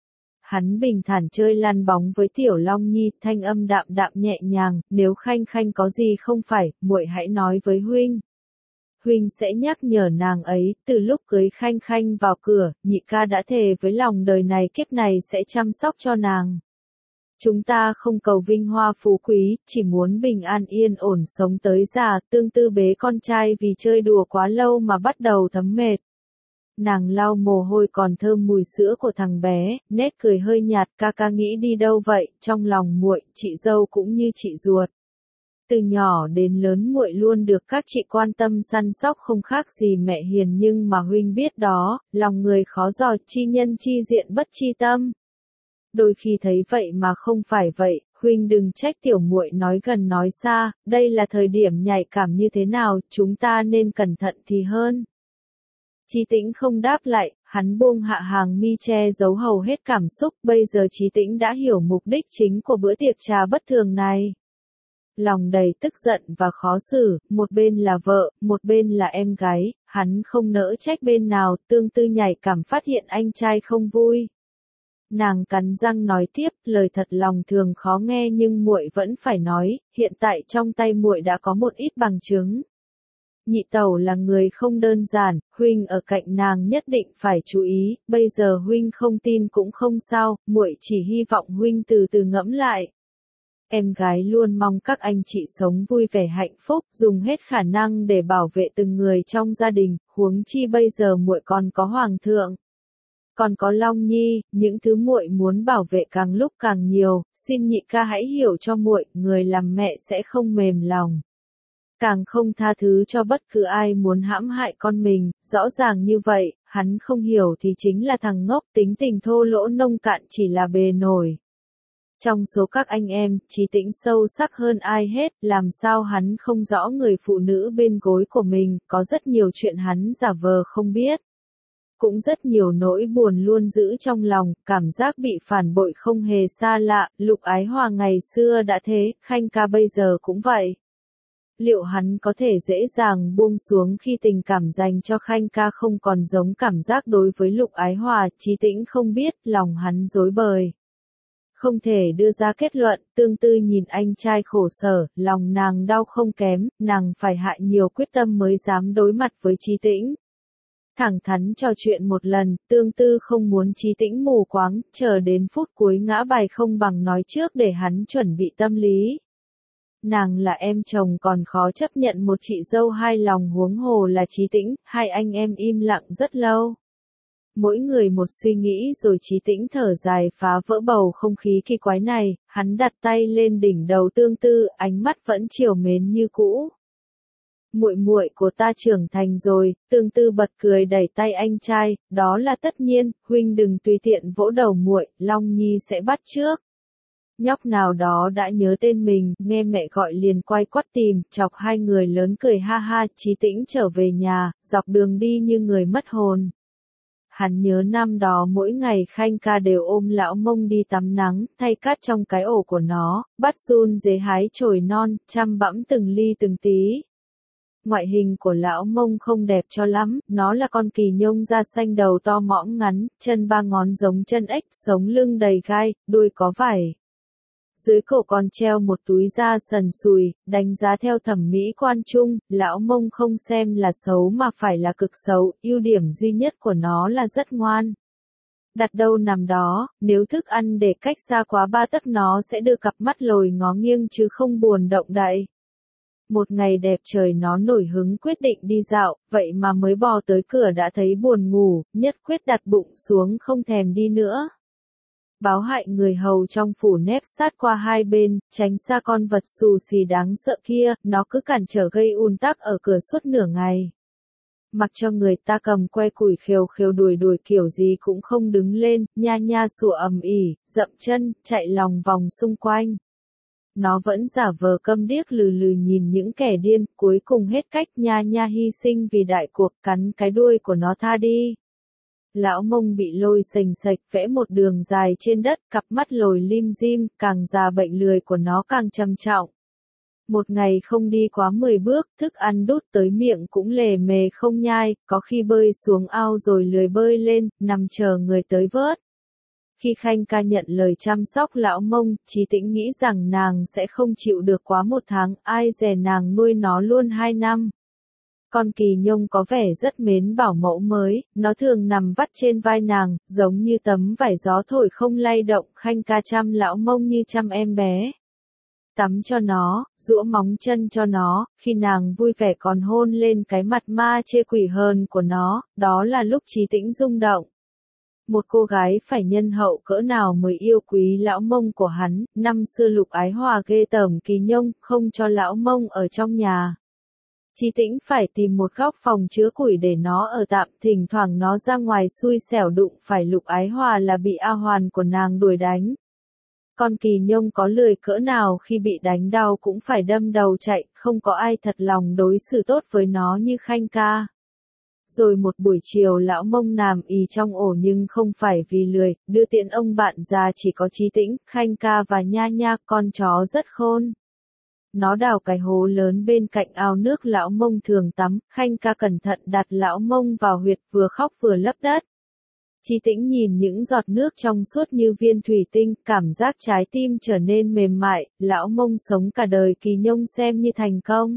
Hắn bình thản chơi lăn bóng với Tiểu Long Nhi, thanh âm đạm đạm nhẹ nhàng, nếu Khanh Khanh có gì không phải, muội hãy nói với huynh. Huynh sẽ nhắc nhở nàng ấy, từ lúc cưới Khanh Khanh vào cửa, nhị ca đã thề với lòng đời này kiếp này sẽ chăm sóc cho nàng. Chúng ta không cầu vinh hoa phú quý, chỉ muốn bình an yên ổn sống tới già. Tương Tư bế con trai vì chơi đùa quá lâu mà bắt đầu thấm mệt. Nàng lau mồ hôi còn thơm mùi sữa của thằng bé, nét cười hơi nhạt, ca ca nghĩ đi đâu vậy, trong lòng muội, chị dâu cũng như chị ruột. Từ nhỏ đến lớn muội luôn được các chị quan tâm săn sóc không khác gì mẹ hiền, nhưng mà huynh biết đó, lòng người khó dò, chi nhân chi diện bất chi tâm. Đôi khi thấy vậy mà không phải vậy, huynh đừng trách tiểu muội nói gần nói xa, đây là thời điểm nhạy cảm như thế nào, chúng ta nên cẩn thận thì hơn. Chí Tĩnh không đáp lại, hắn buông hạ hàng mi che giấu hầu hết cảm xúc, bây giờ Chí Tĩnh đã hiểu mục đích chính của bữa tiệc trà bất thường này. Lòng đầy tức giận và khó xử, một bên là vợ, một bên là em gái, hắn không nỡ trách bên nào, Tương Tư nhạy cảm phát hiện anh trai không vui. Nàng cắn răng nói tiếp, lời thật lòng thường khó nghe nhưng muội vẫn phải nói, hiện tại trong tay muội đã có một ít bằng chứng. Nhị tẩu là người không đơn giản, huynh ở cạnh nàng nhất định phải chú ý, bây giờ huynh không tin cũng không sao, muội chỉ hy vọng huynh từ từ ngẫm lại. Em gái luôn mong các anh chị sống vui vẻ hạnh phúc, dùng hết khả năng để bảo vệ từng người trong gia đình, huống chi bây giờ muội còn có hoàng thượng. Còn có Long Nhi, những thứ muội muốn bảo vệ càng lúc càng nhiều, xin nhị ca hãy hiểu cho muội, người làm mẹ sẽ không mềm lòng. Càng không tha thứ cho bất cứ ai muốn hãm hại con mình, rõ ràng như vậy, hắn không hiểu thì chính là thằng ngốc, tính tình thô lỗ nông cạn chỉ là bề nổi. Trong số các anh em, Chí Tĩnh sâu sắc hơn ai hết, làm sao hắn không rõ người phụ nữ bên gối của mình, có rất nhiều chuyện hắn giả vờ không biết. cũng rất nhiều nỗi buồn luôn giữ trong lòng, cảm giác bị phản bội không hề xa lạ, Lục Ái Hòa ngày xưa đã thế, Khanh ca bây giờ cũng vậy. Liệu hắn có thể dễ dàng buông xuống khi tình cảm dành cho Khanh ca không còn giống cảm giác đối với Lục Ái Hòa, Chí Tĩnh không biết, lòng hắn rối bời. Không thể đưa ra kết luận, Tương Tư nhìn anh trai khổ sở, lòng nàng đau không kém, nàng phải hạ nhiều quyết tâm mới dám đối mặt với Chí Tĩnh. Thẳng thắn trò chuyện một lần, Tương Tư không muốn Chí Tĩnh mù quáng, chờ đến phút cuối ngã bài không bằng nói trước để hắn chuẩn bị tâm lý. Nàng là em chồng còn khó chấp nhận một chị dâu hai lòng huống hồ là Chí Tĩnh, hai anh em im lặng rất lâu. Mỗi người một suy nghĩ rồi Chí Tĩnh thở dài phá vỡ bầu không khí kỳ quái này, hắn đặt tay lên đỉnh đầu Tương Tư, ánh mắt vẫn trìu mến như cũ. Muội muội của ta trưởng thành rồi, Tương Tư bật cười đẩy tay anh trai, đó là tất nhiên, huynh đừng tùy tiện vỗ đầu muội, Long Nhi sẽ bắt trước. Nhóc nào đó đã nhớ tên mình, nghe mẹ gọi liền quay quắt tìm, chọc hai người lớn cười ha ha, Chí Tĩnh trở về nhà, dọc đường đi như người mất hồn. Hắn nhớ năm đó mỗi ngày Khanh ca đều ôm lão mông đi tắm nắng, thay cát trong cái ổ của nó, bắt giun dế hái chồi non, chăm bẵm từng ly từng tí. Ngoại hình của lão mông không đẹp cho lắm, nó là con kỳ nhông da xanh đầu to mõm ngắn, chân ba ngón giống chân ếch, sống lưng đầy gai, đuôi có vảy. Dưới cổ còn treo một túi da sần sùi, đánh giá theo thẩm mỹ quan chung, lão mông không xem là xấu mà phải là cực xấu, ưu điểm duy nhất của nó là rất ngoan. Đặt đâu nằm đó, nếu thức ăn để cách xa quá ba tấc nó sẽ đưa cặp mắt lồi ngó nghiêng chứ không buồn động đậy. Một ngày đẹp trời nó nổi hứng quyết định đi dạo, vậy mà mới bò tới cửa đã thấy buồn ngủ, nhất quyết đặt bụng xuống không thèm đi nữa. Báo hại người hầu trong phủ nép sát qua hai bên, tránh xa con vật xù xì đáng sợ kia, nó cứ cản trở gây ùn tắc ở cửa suốt nửa ngày. Mặc cho người ta cầm que củi khều khều đuổi đuổi kiểu gì cũng không đứng lên, nha nha sủa ầm ỉ, dậm chân, chạy lòng vòng xung quanh. Nó vẫn giả vờ câm điếc lừ lừ nhìn những kẻ điên, cuối cùng hết cách nha nha hy sinh vì đại cuộc, cắn cái đuôi của nó tha đi. Lão mông bị lôi sềnh sạch vẽ một đường dài trên đất, cặp mắt lồi lim dim, càng già bệnh lười của nó càng trầm trọng. Một ngày không đi quá mười bước, thức ăn đút tới miệng cũng lề mề không nhai, có khi bơi xuống ao rồi lười bơi lên, nằm chờ người tới vớt. Khi Khanh ca nhận lời chăm sóc lão mông, Chí Tĩnh nghĩ rằng nàng sẽ không chịu được quá một tháng, ai dè nàng nuôi nó luôn hai năm. Con kỳ nhông có vẻ rất mến bảo mẫu mới, nó thường nằm vắt trên vai nàng, giống như tấm vải gió thổi không lay động, Khanh ca chăm lão mông như chăm em bé. Tắm cho nó, giũa móng chân cho nó, khi nàng vui vẻ còn hôn lên cái mặt ma chê quỷ hờn của nó, đó là lúc Chí Tĩnh rung động. Một cô gái phải nhân hậu cỡ nào mới yêu quý lão mông của hắn, năm xưa Lục Ái Hòa ghê tởm kỳ nhông, không cho lão mông ở trong nhà. Chí Tĩnh phải tìm một góc phòng chứa củi để nó ở tạm, thỉnh thoảng nó ra ngoài xui xẻo đụng phải Lục Ái Hòa là bị A Hoàn của nàng đuổi đánh. Con kỳ nhông có lười cỡ nào khi bị đánh đau cũng phải đâm đầu chạy, không có ai thật lòng đối xử tốt với nó như Khanh ca. Rồi một buổi chiều lão mông nằm ì trong ổ nhưng không phải vì lười, đưa tiện ông bạn già chỉ có Chí Tĩnh, Khanh ca và Nha Nha, con chó rất khôn. Nó đào cái hố lớn bên cạnh ao nước lão mông thường tắm, Khanh ca cẩn thận đặt lão mông vào huyệt vừa khóc vừa lấp đất. Chí Tĩnh nhìn những giọt nước trong suốt như viên thủy tinh, cảm giác trái tim trở nên mềm mại, lão mông sống cả đời kỳ nhông xem như thành công.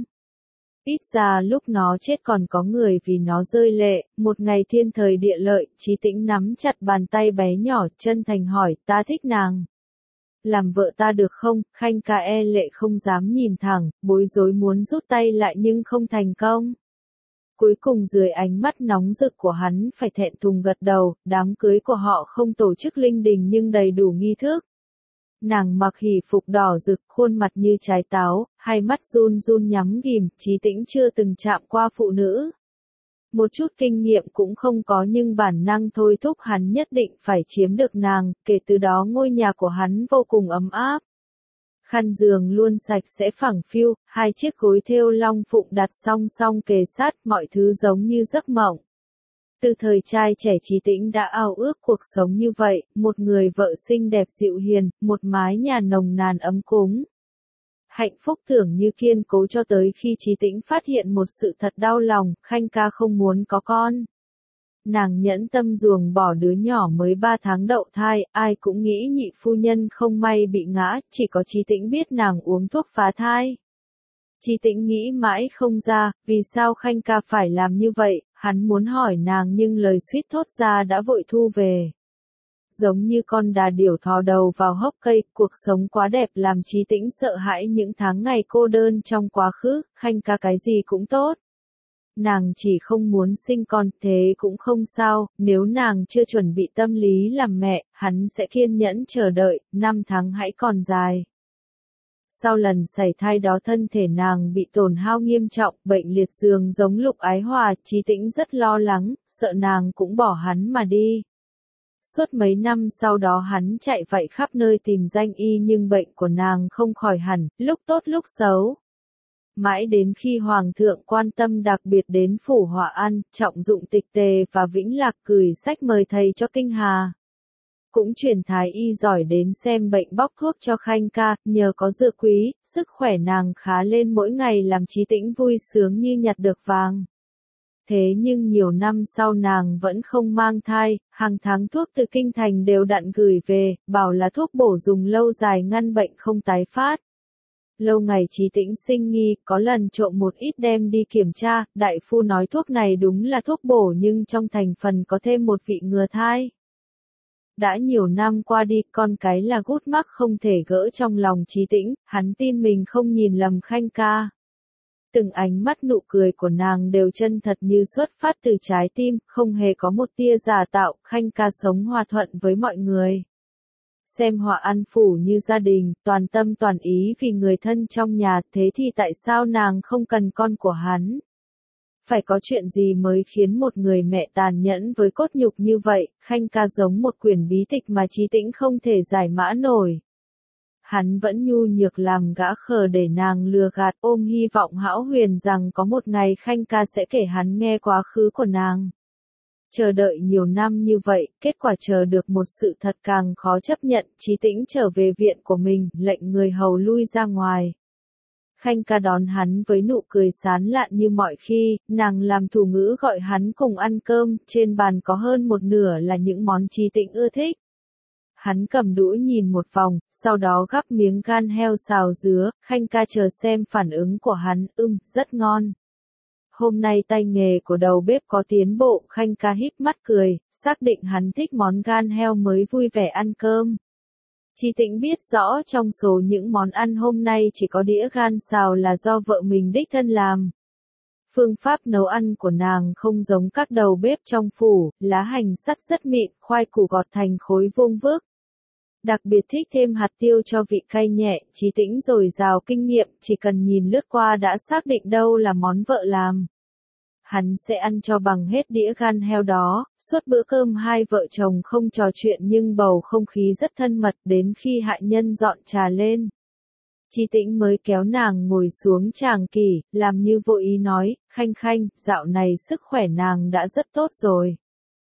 Ít ra lúc nó chết còn có người vì nó rơi lệ, một ngày thiên thời địa lợi, Chí Tĩnh nắm chặt bàn tay bé nhỏ, chân thành hỏi, ta thích nàng. Làm vợ ta được không? Khanh ca e lệ không dám nhìn thẳng, bối rối muốn rút tay lại nhưng không thành công. Cuối cùng dưới ánh mắt nóng rực của hắn phải thẹn thùng gật đầu, đám cưới của họ không tổ chức linh đình nhưng đầy đủ nghi thức. Nàng mặc hỷ phục đỏ rực, khuôn mặt như trái táo, hai mắt run run nhắm ghim, Chí Tĩnh chưa từng chạm qua phụ nữ. Một chút kinh nghiệm cũng không có nhưng bản năng thôi thúc hắn nhất định phải chiếm được nàng, kể từ đó ngôi nhà của hắn vô cùng ấm áp. Khăn giường luôn sạch sẽ phẳng phiu, hai chiếc gối thêu long phụng đặt song song kề sát, mọi thứ giống như giấc mộng. Từ thời trai trẻ Chí Tĩnh đã ao ước cuộc sống như vậy, một người vợ xinh đẹp dịu hiền, một mái nhà nồng nàn ấm cúng. Hạnh phúc tưởng như kiên cố cho tới khi Chí Tĩnh phát hiện một sự thật đau lòng, Khanh ca không muốn có con. Nàng nhẫn tâm ruồng bỏ đứa nhỏ mới ba tháng đậu thai, ai cũng nghĩ nhị phu nhân không may bị ngã, chỉ có Chí Tĩnh biết nàng uống thuốc phá thai. Chí Tĩnh nghĩ mãi không ra, vì sao Khanh ca phải làm như vậy, hắn muốn hỏi nàng nhưng lời suýt thốt ra đã vội thu về. Giống như con đà điểu thò đầu vào hốc cây, cuộc sống quá đẹp làm Chí Tĩnh sợ hãi những tháng ngày cô đơn trong quá khứ, Khanh ca cái gì cũng tốt. Nàng chỉ không muốn sinh con, thế cũng không sao, nếu nàng chưa chuẩn bị tâm lý làm mẹ, hắn sẽ kiên nhẫn chờ đợi, năm tháng hãy còn dài. Sau lần sảy thai đó thân thể nàng bị tổn hao nghiêm trọng, bệnh liệt giường giống Lục Ái Hòa, Chí Tĩnh rất lo lắng, sợ nàng cũng bỏ hắn mà đi. Suốt mấy năm sau đó hắn chạy vạy khắp nơi tìm danh y nhưng bệnh của nàng không khỏi hẳn, lúc tốt lúc xấu. Mãi đến khi Hoàng thượng quan tâm đặc biệt đến Phủ Hòa An, trọng dụng Tịch Tề và Vĩnh Lạc gửi sách mời thầy cho kinh hà. Cũng chuyển thái y giỏi đến xem bệnh bóc thuốc cho Khanh ca, nhờ có dược quý, sức khỏe nàng khá lên mỗi ngày làm Chí Tĩnh vui sướng như nhặt được vàng. Thế nhưng nhiều năm sau nàng vẫn không mang thai, hàng tháng thuốc từ kinh thành đều đặn gửi về, bảo là thuốc bổ dùng lâu dài ngăn bệnh không tái phát. Lâu ngày Chí Tĩnh sinh nghi, có lần trộm một ít đem đi kiểm tra, đại phu nói thuốc này đúng là thuốc bổ nhưng trong thành phần có thêm một vị ngừa thai. Đã nhiều năm qua đi, con cái là gút mắc không thể gỡ trong lòng Chí Tĩnh, hắn tin mình không nhìn lầm Khanh ca. Từng ánh mắt nụ cười của nàng đều chân thật như xuất phát từ trái tim, không hề có một tia giả tạo, Khanh ca sống hòa thuận với mọi người. Xem Hòa An phủ như gia đình, toàn tâm toàn ý vì người thân trong nhà, thế thì tại sao nàng không cần con của hắn? Phải có chuyện gì mới khiến một người mẹ tàn nhẫn với cốt nhục như vậy, Khanh ca giống một quyển bí tịch mà Chí Tĩnh không thể giải mã nổi. Hắn vẫn nhu nhược làm gã khờ để nàng lừa gạt, ôm hy vọng hão huyền rằng có một ngày Khanh ca sẽ kể hắn nghe quá khứ của nàng. Chờ đợi nhiều năm như vậy, kết quả chờ được một sự thật càng khó chấp nhận, Chí Tĩnh trở về viện của mình, lệnh người hầu lui ra ngoài. Khanh ca đón hắn với nụ cười sán lạn như mọi khi, nàng làm thủ ngữ gọi hắn cùng ăn cơm, trên bàn có hơn một nửa là những món Chí Tĩnh ưa thích. Hắn cầm đũa nhìn một vòng, sau đó gắp miếng gan heo xào dứa, Khanh ca chờ xem phản ứng của hắn, ưm, rất ngon. Hôm nay tay nghề của đầu bếp có tiến bộ, Khanh ca híp mắt cười, xác định hắn thích món gan heo mới vui vẻ ăn cơm. Chí Tĩnh biết rõ trong số những món ăn hôm nay chỉ có đĩa gan xào là do vợ mình đích thân làm. Phương pháp nấu ăn của nàng không giống các đầu bếp trong phủ, lá hành sắt rất mịn, khoai củ gọt thành khối vuông vức. Đặc biệt thích thêm hạt tiêu cho vị cay nhẹ, Chí Tĩnh dồi dào kinh nghiệm, chỉ cần nhìn lướt qua đã xác định đâu là món vợ làm. Hắn sẽ ăn cho bằng hết đĩa gan heo đó, suốt bữa cơm hai vợ chồng không trò chuyện nhưng bầu không khí rất thân mật đến khi hạ nhân dọn trà lên. Chí Tĩnh mới kéo nàng ngồi xuống tràng kỷ, làm như vô ý nói, Khanh Khanh, dạo này sức khỏe nàng đã rất tốt rồi.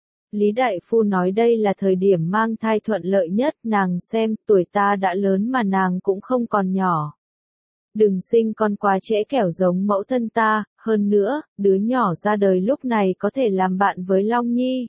Lý Đại Phu nói đây là thời điểm mang thai thuận lợi nhất, nàng xem, tuổi ta đã lớn mà nàng cũng không còn nhỏ. Đừng sinh con quá trễ kẻo giống mẫu thân ta, hơn nữa, đứa nhỏ ra đời lúc này có thể làm bạn với Long Nhi.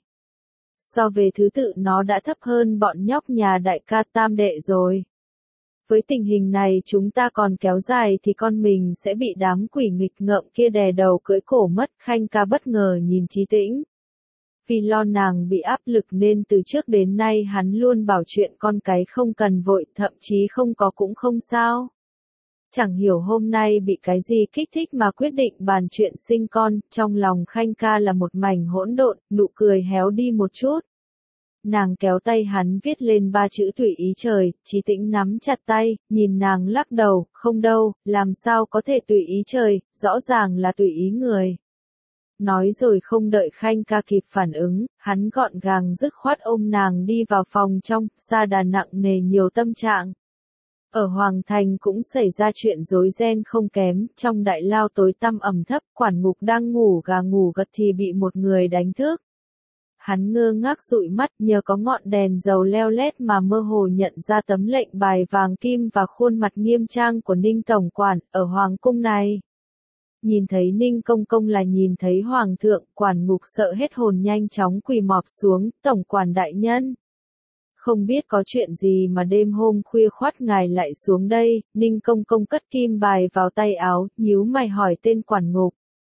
So về thứ tự nó đã thấp hơn bọn nhóc nhà đại ca tam đệ rồi. Với tình hình này chúng ta còn kéo dài thì con mình sẽ bị đám quỷ nghịch ngợm kia đè đầu cưỡi cổ mất. Khanh ca bất ngờ nhìn Chí Tĩnh. Vì lo nàng bị áp lực nên từ trước đến nay hắn luôn bảo chuyện con cái không cần vội, thậm chí không có cũng không sao. Chẳng hiểu hôm nay bị cái gì kích thích mà quyết định bàn chuyện sinh con, trong lòng Khanh ca là một mảnh hỗn độn, nụ cười héo đi một chút. Nàng kéo tay hắn viết lên ba chữ tùy ý trời, Chí Tĩnh nắm chặt tay, nhìn nàng lắc đầu, không đâu, làm sao có thể tùy ý trời, rõ ràng là tùy ý người. Nói rồi không đợi Khanh ca kịp phản ứng, hắn gọn gàng dứt khoát ôm nàng đi vào phòng trong, sa đà nặng nề nhiều tâm trạng. Ở Hoàng Thành cũng xảy ra chuyện rối ren không kém, trong đại lao tối tăm ẩm thấp, quản ngục đang ngủ gà ngủ gật thì bị một người đánh thức. Hắn ngơ ngác dụi mắt, nhờ có ngọn đèn dầu leo lét mà mơ hồ nhận ra tấm lệnh bài vàng kim và khuôn mặt nghiêm trang của Ninh tổng quản ở hoàng cung này. Nhìn thấy Ninh công công là nhìn thấy hoàng thượng, quản ngục sợ hết hồn nhanh chóng quỳ mọp xuống, tổng quản đại nhân. Không biết có chuyện gì mà đêm hôm khuya khoắt ngài lại xuống đây, Ninh công công cất kim bài vào tay áo, nhíu mày hỏi tên quản ngục.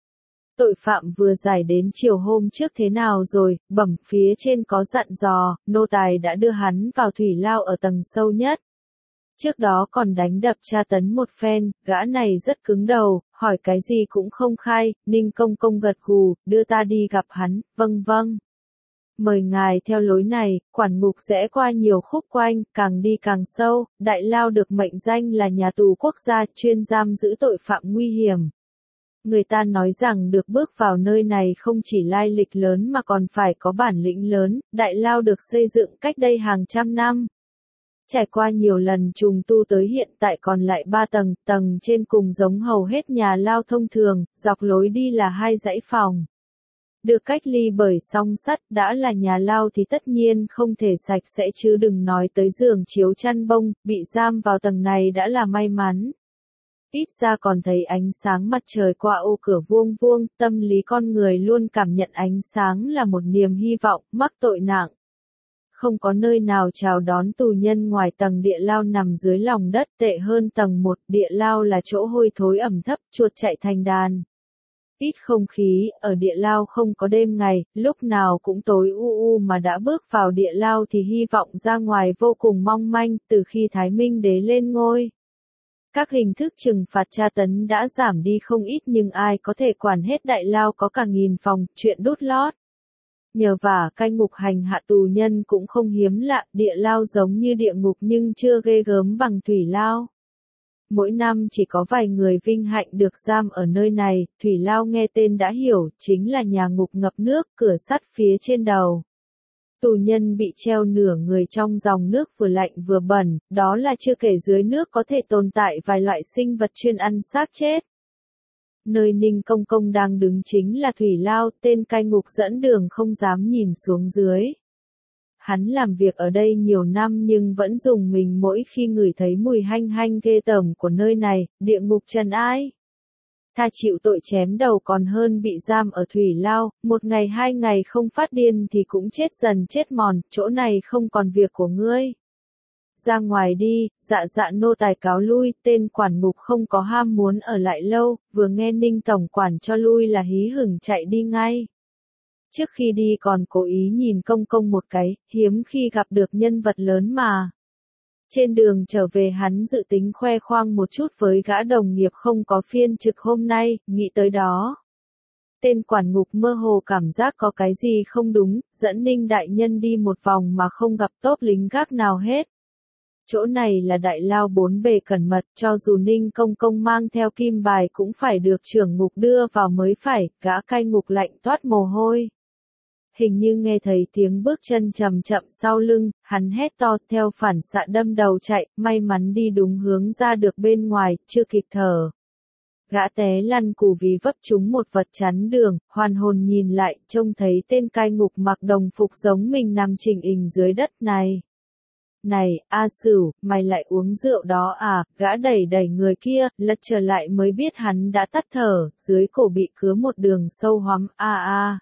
Tội phạm vừa giải đến chiều hôm trước thế nào rồi, bẩm phía trên có dặn dò, nô tài đã đưa hắn vào thủy lao ở tầng sâu nhất. Trước đó còn đánh đập tra tấn một phen, gã này rất cứng đầu, hỏi cái gì cũng không khai, Ninh công công gật gù, đưa ta đi gặp hắn, vâng vâng. Mời ngài theo lối này, quản ngục rẽ qua nhiều khúc quanh, càng đi càng sâu, đại lao được mệnh danh là nhà tù quốc gia chuyên giam giữ tội phạm nguy hiểm. Người ta nói rằng được bước vào nơi này không chỉ lai lịch lớn mà còn phải có bản lĩnh lớn, đại lao được xây dựng cách đây hàng trăm năm. Trải qua nhiều lần trùng tu tới hiện tại còn lại ba tầng, tầng trên cùng giống hầu hết nhà lao thông thường, dọc lối đi là hai dãy phòng. Được cách ly bởi song sắt, đã là nhà lao thì tất nhiên không thể sạch sẽ chứ đừng nói tới giường chiếu chăn bông, bị giam vào tầng này đã là may mắn. Ít ra còn thấy ánh sáng mặt trời qua ô cửa vuông vuông, tâm lý con người luôn cảm nhận ánh sáng là một niềm hy vọng, mắc tội nặng. Không có nơi nào chào đón tù nhân ngoài tầng địa lao nằm dưới lòng đất, tệ hơn tầng một, địa lao là chỗ hôi thối ẩm thấp, chuột chạy thành đàn. Ít không khí, ở địa lao không có đêm ngày, lúc nào cũng tối u u mà đã bước vào địa lao thì hy vọng ra ngoài vô cùng mong manh, từ khi Thái Minh đế lên ngôi. Các hình thức trừng phạt tra tấn đã giảm đi không ít nhưng ai có thể quản hết đại lao có cả nghìn phòng, chuyện đút lót. Nhờ vả cai ngục hành hạ tù nhân cũng không hiếm lạ, địa lao giống như địa ngục nhưng chưa ghê gớm bằng thủy lao. Mỗi năm chỉ có vài người vinh hạnh được giam ở nơi này, thủy lao nghe tên đã hiểu, chính là nhà ngục ngập nước, cửa sắt phía trên đầu. Tù nhân bị treo nửa người trong dòng nước vừa lạnh vừa bẩn, đó là chưa kể dưới nước có thể tồn tại vài loại sinh vật chuyên ăn xác chết. Nơi Ninh công công đang đứng chính là thủy lao, tên cai ngục dẫn đường không dám nhìn xuống dưới. Hắn làm việc ở đây nhiều năm nhưng vẫn dùng mình mỗi khi ngửi thấy mùi hanh hanh ghê tởm của nơi này, địa ngục trần ai. Tha chịu tội chém đầu còn hơn bị giam ở thủy lao, một ngày hai ngày không phát điên thì cũng chết dần chết mòn, chỗ này không còn việc của ngươi. Ra ngoài đi, dạ dạ nô tài cáo lui, tên quản ngục không có ham muốn ở lại lâu, vừa nghe Ninh tổng quản cho lui là hí hửng chạy đi ngay. Trước khi đi còn cố ý nhìn công công một cái, hiếm khi gặp được nhân vật lớn mà. Trên đường trở về hắn dự tính khoe khoang một chút với gã đồng nghiệp không có phiên trực hôm nay, nghĩ tới đó. Tên quản ngục mơ hồ cảm giác có cái gì không đúng, dẫn Ninh đại nhân đi một vòng mà không gặp tốp lính gác nào hết. Chỗ này là đại lao bốn bề cẩn mật, cho dù Ninh công công mang theo kim bài cũng phải được trưởng ngục đưa vào mới phải, gã cai ngục lạnh toát mồ hôi. Hình như nghe thấy tiếng bước chân chậm chậm sau lưng, hắn hét to theo phản xạ đâm đầu chạy, may mắn đi đúng hướng ra được bên ngoài, chưa kịp thở. Gã té lăn cù vì vấp trúng một vật chắn đường, hoàn hồn nhìn lại, trông thấy tên cai ngục mặc đồng phục giống mình nằm chình ình dưới đất này. Này, A Sửu, mày lại uống rượu đó à, gã đẩy đẩy người kia, lật trở lại mới biết hắn đã tắt thở, dưới cổ bị cứa một đường sâu hoắm, a a.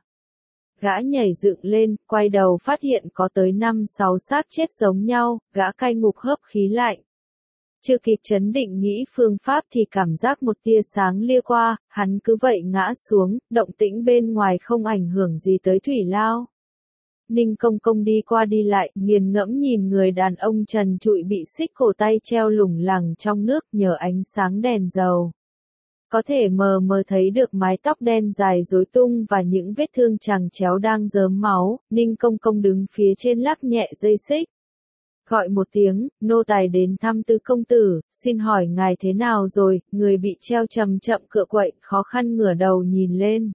Gã nhảy dựng lên, quay đầu phát hiện có tới năm sáu xác chết giống nhau, gã cai ngục hớp khí lạnh. Chưa kịp chấn định nghĩ phương pháp thì cảm giác một tia sáng lia qua, hắn cứ vậy ngã xuống, động tĩnh bên ngoài không ảnh hưởng gì tới thủy lao. Ninh công công đi qua đi lại, nghiền ngẫm nhìn người đàn ông trần trụi bị xích cổ tay treo lủng lẳng trong nước nhờ ánh sáng đèn dầu. Có thể mờ mờ thấy được mái tóc đen dài rối tung và những vết thương chằng chéo đang rớm máu, Ninh công công đứng phía trên lắc nhẹ dây xích. Gọi một tiếng, nô tài đến thăm Tứ công tử, xin hỏi ngài thế nào rồi, người bị treo chậm chậm cựa quậy, khó khăn ngửa đầu nhìn lên.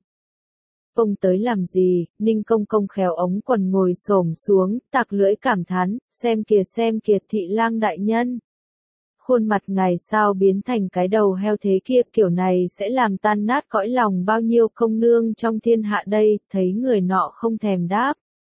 Công tới làm gì, Ninh công công khéo ống quần ngồi xổm xuống, tạc lưỡi cảm thán, xem kìa xem kìa thị lang đại nhân. Khuôn mặt ngài sao biến thành cái đầu heo thế kia, kiểu này sẽ làm tan nát cõi lòng bao nhiêu công nương trong thiên hạ đây, thấy người nọ không thèm đáp.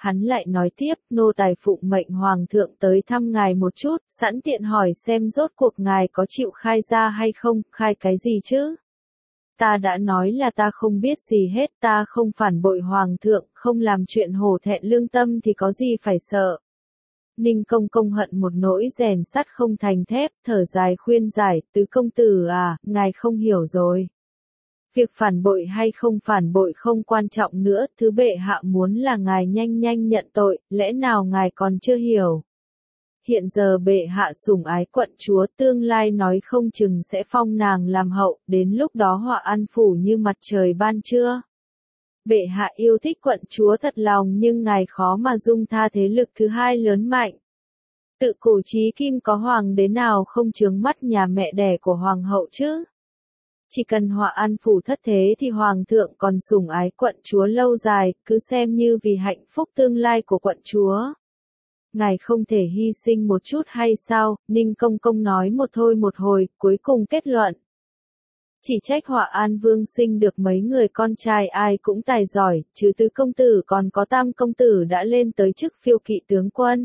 hắn lại nói tiếp, nô tài phụng mệnh hoàng thượng tới thăm ngài một chút, sẵn tiện hỏi xem rốt cuộc ngài có chịu khai ra hay không, khai cái gì chứ? Ta đã nói là ta không biết gì hết, ta không phản bội hoàng thượng, không làm chuyện hổ thẹn lương tâm thì có gì phải sợ. Ninh Công Công hận một nỗi rèn sắt không thành thép, thở dài khuyên giải, tứ công tử à, ngài không hiểu rồi. Việc phản bội hay không phản bội không quan trọng nữa, thứ bệ hạ muốn là ngài nhanh nhanh nhận tội, lẽ nào ngài còn chưa hiểu. Hiện giờ bệ hạ sủng ái quận chúa, tương lai nói không chừng sẽ phong nàng làm hậu, đến lúc đó họa an phủ như mặt trời ban trưa. Bệ hạ yêu thích quận chúa thật lòng nhưng ngài khó mà dung tha thế lực thứ hai lớn mạnh. Tự cổ chí kim có hoàng đế nào không chướng mắt nhà mẹ đẻ của hoàng hậu chứ? Chỉ cần họa an phủ thất thế thì hoàng thượng còn sủng ái quận chúa lâu dài, cứ xem như vì hạnh phúc tương lai của quận chúa. Ngài không thể hy sinh một chút hay sao? Ninh Công Công nói một thôi một hồi, cuối cùng kết luận. Chỉ trách họa an vương sinh được mấy người con trai ai cũng tài giỏi, chứ tứ công tử còn có tam công tử đã lên tới chức phiêu kỵ tướng quân.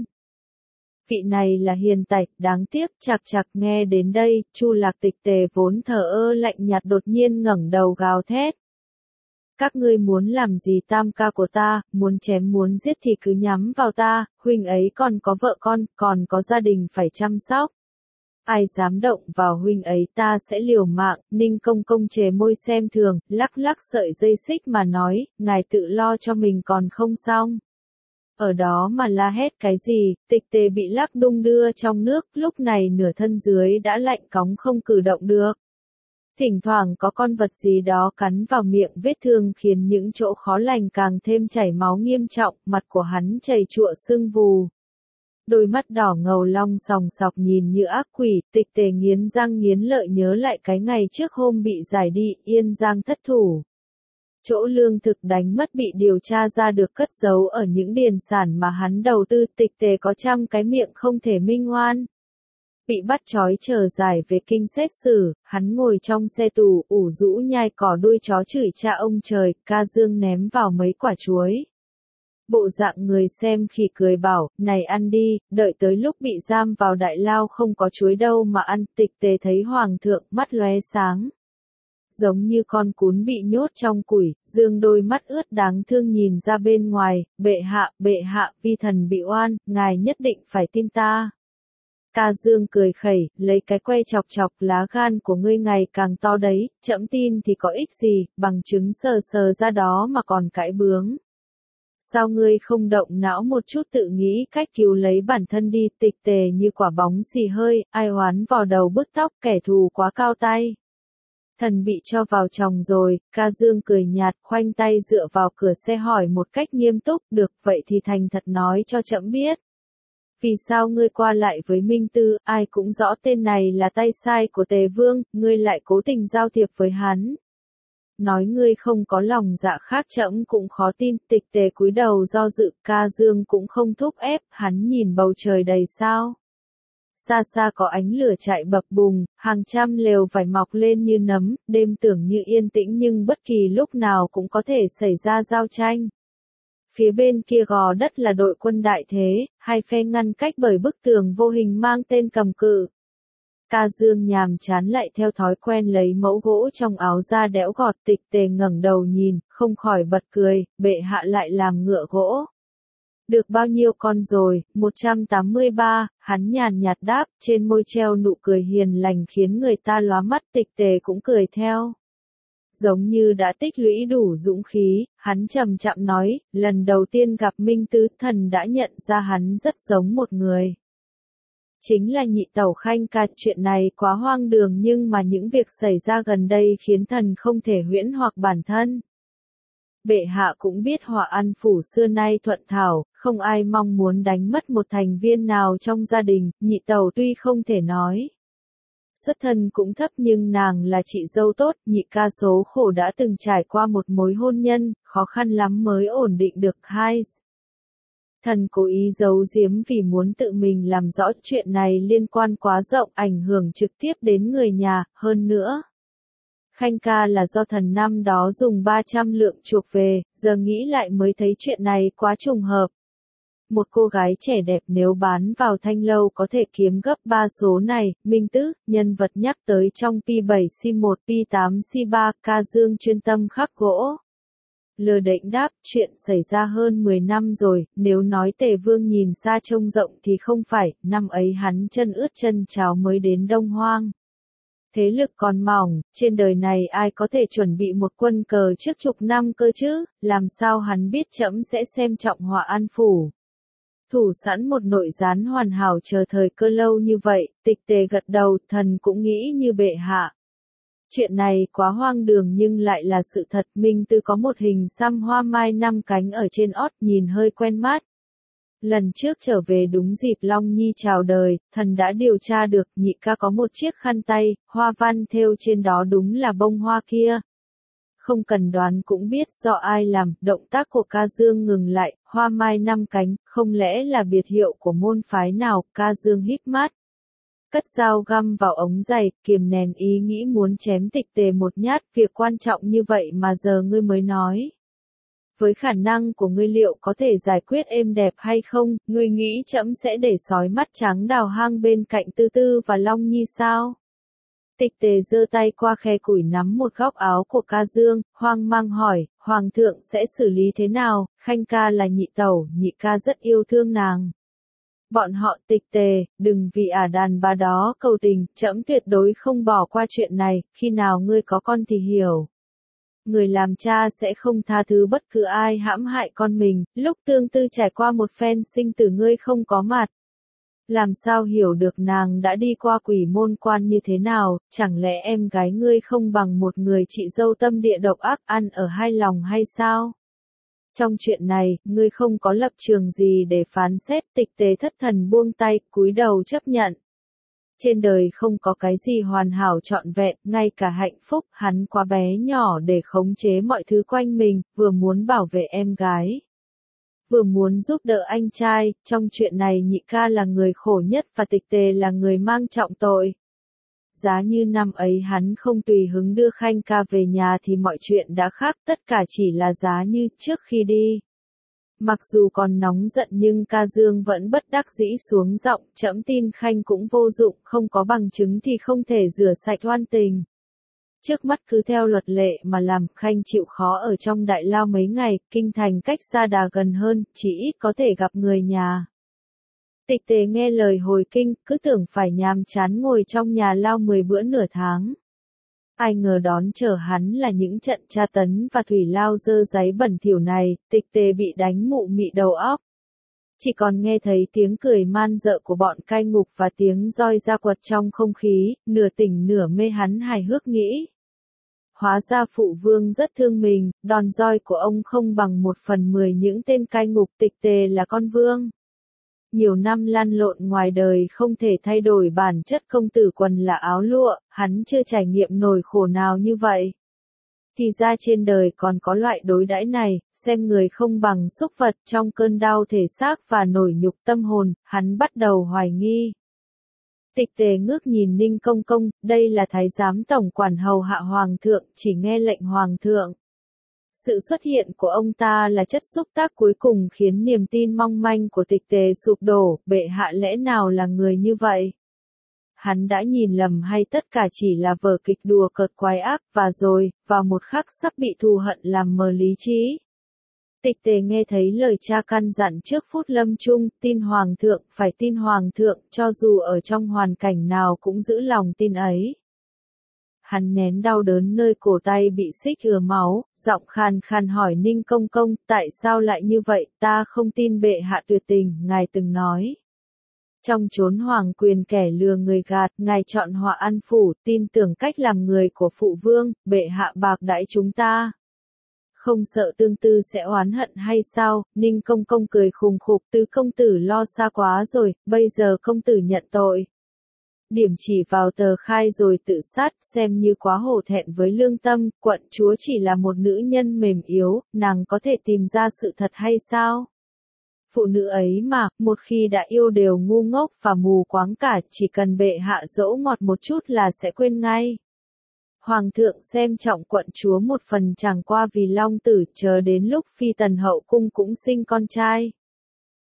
Vị này là hiền tạch, đáng tiếc, chạc chạc nghe đến đây, Chu Lạc Tịch Tề vốn thờ ơ lạnh nhạt đột nhiên ngẩng đầu gào thét. Các ngươi muốn làm gì tam ca của ta, muốn chém muốn giết thì cứ nhắm vào ta, huynh ấy còn có vợ con, còn có gia đình phải chăm sóc. Ai dám động vào huynh ấy ta sẽ liều mạng, Ninh Công Công chề môi xem thường, lắc lắc sợi dây xích mà nói, ngài tự lo cho mình còn không xong. Ở đó mà la hét cái gì, Tịch Tề bị lắc đung đưa trong nước, lúc này nửa thân dưới đã lạnh cóng không cử động được. Thỉnh thoảng có con vật gì đó cắn vào miệng, vết thương khiến những chỗ khó lành càng thêm chảy máu nghiêm trọng, mặt của hắn chảy chụa sưng vù. Đôi mắt đỏ ngầu long sòng sọc nhìn như ác quỷ, Tịch Tề nghiến răng nghiến lợi nhớ lại cái ngày trước hôm bị giải đi, Yên Giang thất thủ. Chỗ lương thực đánh mất bị điều tra ra được cất giấu ở những điền sản mà hắn đầu tư, Tịch Tề có trăm cái miệng không thể minh oan. Bị bắt trói chờ giải về kinh xét xử, hắn ngồi trong xe tù, ủ rũ nhai cỏ đuôi chó chửi cha ông trời, ca dương ném vào mấy quả chuối. Bộ dạng người xem khỉ cười bảo, này ăn đi, đợi tới lúc bị giam vào đại lao không có chuối đâu mà ăn. Tịch Tề thấy hoàng thượng mắt lóe sáng. Giống như con cún bị nhốt trong củi, dương đôi mắt ướt đáng thương nhìn ra bên ngoài, bệ hạ, bệ hạ, vi thần bị oan, ngài nhất định phải tin ta. Ca Dương cười khẩy, lấy cái que chọc chọc lá gan của ngươi ngày càng to đấy, trẫm tin thì có ích gì, bằng chứng sờ sờ ra đó mà còn cãi bướng. Sao ngươi không động não một chút tự nghĩ cách cứu lấy bản thân đi, Tịch Tề như quả bóng xì hơi, ai oán vào đầu bứt tóc, kẻ thù quá cao tay. Thần bị cho vào chồng rồi, Ca Dương cười nhạt, khoanh tay dựa vào cửa xe hỏi một cách nghiêm túc, được vậy thì thành thật nói cho trẫm biết. Vì sao ngươi qua lại với Minh Tư, ai cũng rõ tên này là tay sai của Tề Vương, ngươi lại cố tình giao thiệp với hắn. Nói ngươi không có lòng dạ khác trẫm cũng khó tin, Tịch Tề cúi đầu do dự, Ca Dương cũng không thúc ép, hắn nhìn bầu trời đầy sao. Xa xa có ánh lửa chạy bập bùng, hàng trăm lều vải mọc lên như nấm, đêm tưởng như yên tĩnh nhưng bất kỳ lúc nào cũng có thể xảy ra giao tranh. Phía bên kia gò đất là đội quân đại thế, hai phe ngăn cách bởi bức tường vô hình mang tên Cầm Cự. Ca Dương nhàm chán lại theo thói quen lấy mẫu gỗ trong áo ra đẽo gọt. Tịch Tề ngẩng đầu nhìn, không khỏi bật cười, bệ hạ lại làm ngựa gỗ. Được bao nhiêu con rồi, một trăm tám mươi ba, hắn nhàn nhạt đáp, trên môi treo nụ cười hiền lành khiến người ta lóa mắt. Tịch Tề cũng cười theo. Giống như đã tích lũy đủ dũng khí, hắn chậm chậm nói, lần đầu tiên gặp Minh Tứ thần đã nhận ra hắn rất giống một người. Chính là nhị tẩu Khanh Ca, chuyện này quá hoang đường nhưng mà những việc xảy ra gần đây khiến thần không thể huyễn hoặc bản thân. Bệ hạ cũng biết Họa An phủ xưa nay thuận thảo, không ai mong muốn đánh mất một thành viên nào trong gia đình, nhị tẩu tuy không thể nói. Xuất thân cũng thấp nhưng nàng là chị dâu tốt, nhị ca số khổ đã từng trải qua một mối hôn nhân, khó khăn lắm mới ổn định được hai. Thần cố ý giấu giếm vì muốn tự mình làm rõ chuyện này liên quan quá rộng, ảnh hưởng trực tiếp đến người nhà, hơn nữa. Khanh Ca là do thần năm đó dùng ba trăm lượng chuộc về, giờ nghĩ lại mới thấy chuyện này quá trùng hợp. một cô gái trẻ đẹp nếu bán vào thanh lâu có thể kiếm gấp ba số này. Minh Tứ, nhân vật nhắc tới trong Pi bảy Si một Pi tám Si ba, Ca Dương chuyên tâm khắc gỗ. Lơ đễnh đáp, chuyện xảy ra hơn mười năm rồi, nếu nói Tề Vương nhìn xa trông rộng thì không phải, năm ấy hắn chân ướt chân cháo mới đến Đông Hoang. Thế lực còn mỏng, trên đời này ai có thể chuẩn bị một quân cờ trước chục năm cơ chứ, làm sao hắn biết trẫm sẽ xem trọng Họa An Phủ. Thủ sẵn một nội gián hoàn hảo chờ thời cơ lâu như vậy, Tịch Tề gật đầu, thần cũng nghĩ như bệ hạ. Chuyện này quá hoang đường nhưng lại là sự thật. Minh Tư có một hình xăm hoa mai năm cánh ở trên ót nhìn hơi quen mắt. Lần trước trở về đúng dịp Long Nhi chào đời, thần đã điều tra được nhị ca có một chiếc khăn tay, hoa văn thêu trên đó đúng là bông hoa kia. Không cần đoán cũng biết do ai làm, động tác của Ca Dương ngừng lại, hoa mai năm cánh, không lẽ là biệt hiệu của môn phái nào. Ca Dương híp mắt, cất dao găm vào ống giày, kiềm nén ý nghĩ muốn chém Tịch Tề một nhát, việc quan trọng như vậy mà giờ ngươi mới nói. Với khả năng của ngươi liệu có thể giải quyết êm đẹp hay không, ngươi nghĩ trẫm sẽ để sói mắt trắng đào hang bên cạnh Tư Tư và Long Nhi sao? Tịch Tề giơ tay qua khe củi nắm một góc áo của Ca Dương, hoang mang hỏi, Hoàng thượng sẽ xử lý thế nào? Khanh ca là nhị tẩu, nhị ca rất yêu thương nàng. Bọn họ Tịch Tề, đừng vì ả đàn bà đó cầu tình, trẫm tuyệt đối không bỏ qua chuyện này, khi nào ngươi có con thì hiểu. Người làm cha sẽ không tha thứ bất cứ ai hãm hại con mình, lúc Tương Tư trải qua một phen sinh tử ngươi không có mặt. Làm sao hiểu được nàng đã đi qua quỷ môn quan như thế nào, chẳng lẽ em gái ngươi không bằng một người chị dâu tâm địa độc ác ăn ở hai lòng hay sao? Trong chuyện này, ngươi không có lập trường gì để phán xét. Tịch Tề thất thần buông tay, cúi đầu chấp nhận. Trên đời không có cái gì hoàn hảo trọn vẹn, ngay cả hạnh phúc, hắn quá bé nhỏ để khống chế mọi thứ quanh mình, vừa muốn bảo vệ em gái, vừa muốn giúp đỡ anh trai. Trong chuyện này nhị ca là người khổ nhất và Tịch Tề là người mang trọng tội. Giá như năm ấy hắn không tùy hứng đưa Khanh ca về nhà thì mọi chuyện đã khác, tất cả chỉ là giá như trước khi đi. Mặc dù còn nóng giận nhưng Ca Dương vẫn bất đắc dĩ xuống giọng, trẫm tin Khanh cũng vô dụng, không có bằng chứng thì không thể rửa sạch oan tình. Trước mắt cứ theo luật lệ mà làm, Khanh chịu khó ở trong đại lao mấy ngày, kinh thành cách Sa Đà gần hơn, chỉ ít có thể gặp người nhà. Tịch Tề nghe lời hồi kinh, cứ tưởng phải nhàm chán ngồi trong nhà lao mười bữa nửa tháng. Ai ngờ đón chờ hắn là những trận tra tấn và thủy lao dơ dáy bẩn thỉu này. Tịch Tề bị đánh mụ mị đầu óc. Chỉ còn nghe thấy tiếng cười man dợ của bọn cai ngục và tiếng roi ra quật trong không khí, nửa tỉnh nửa mê hắn hài hước nghĩ. Hóa ra phụ vương rất thương mình, đòn roi của ông không bằng một phần mười những tên cai ngục. Tịch Tề là con vương. Nhiều năm lăn lộn ngoài đời không thể thay đổi bản chất công tử quần là áo lụa, hắn chưa trải nghiệm nổi khổ nào như vậy. Thì ra trên đời còn có loại đối đãi này, xem người không bằng súc vật. Trong cơn đau thể xác và nổi nhục tâm hồn, hắn bắt đầu hoài nghi. Tịch Tề ngước nhìn Ninh Công Công, đây là thái giám tổng quản hầu hạ hoàng thượng, chỉ nghe lệnh hoàng thượng. Sự xuất hiện của ông ta là chất xúc tác cuối cùng khiến niềm tin mong manh của Tịch Tề sụp đổ. Bệ hạ lẽ nào là người như vậy? Hắn đã nhìn lầm hay tất cả chỉ là vở kịch đùa cợt quái ác, và rồi, vào một khắc sắp bị thù hận làm mờ lý trí. Tịch Tề nghe thấy lời cha căn dặn trước phút lâm chung, tin hoàng thượng, phải tin hoàng thượng, cho dù ở trong hoàn cảnh nào cũng giữ lòng tin ấy. Hắn nén đau đớn nơi cổ tay bị xích ừa máu, giọng khàn khàn hỏi Ninh Công Công, tại sao lại như vậy, ta không tin bệ hạ tuyệt tình, ngài từng nói. Trong chốn hoàng quyền kẻ lừa người gạt, ngài chọn Họa An Phủ, tin tưởng cách làm người của phụ vương, bệ hạ bạc đãi chúng ta. Không sợ Tương Tư sẽ oán hận hay sao? Ninh Công Công cười khùng khục, Tứ công tử lo xa quá rồi, bây giờ công tử nhận tội. Điểm chỉ vào tờ khai rồi tự sát, xem như quá hổ thẹn với lương tâm. Quận chúa chỉ là một nữ nhân mềm yếu, nàng có thể tìm ra sự thật hay sao? Phụ nữ ấy mà, một khi đã yêu đều ngu ngốc và mù quáng cả, chỉ cần bệ hạ dỗ ngọt một chút là sẽ quên ngay. Hoàng thượng xem trọng quận chúa một phần chẳng qua vì long tử, chờ đến lúc phi tần hậu cung cũng sinh con trai.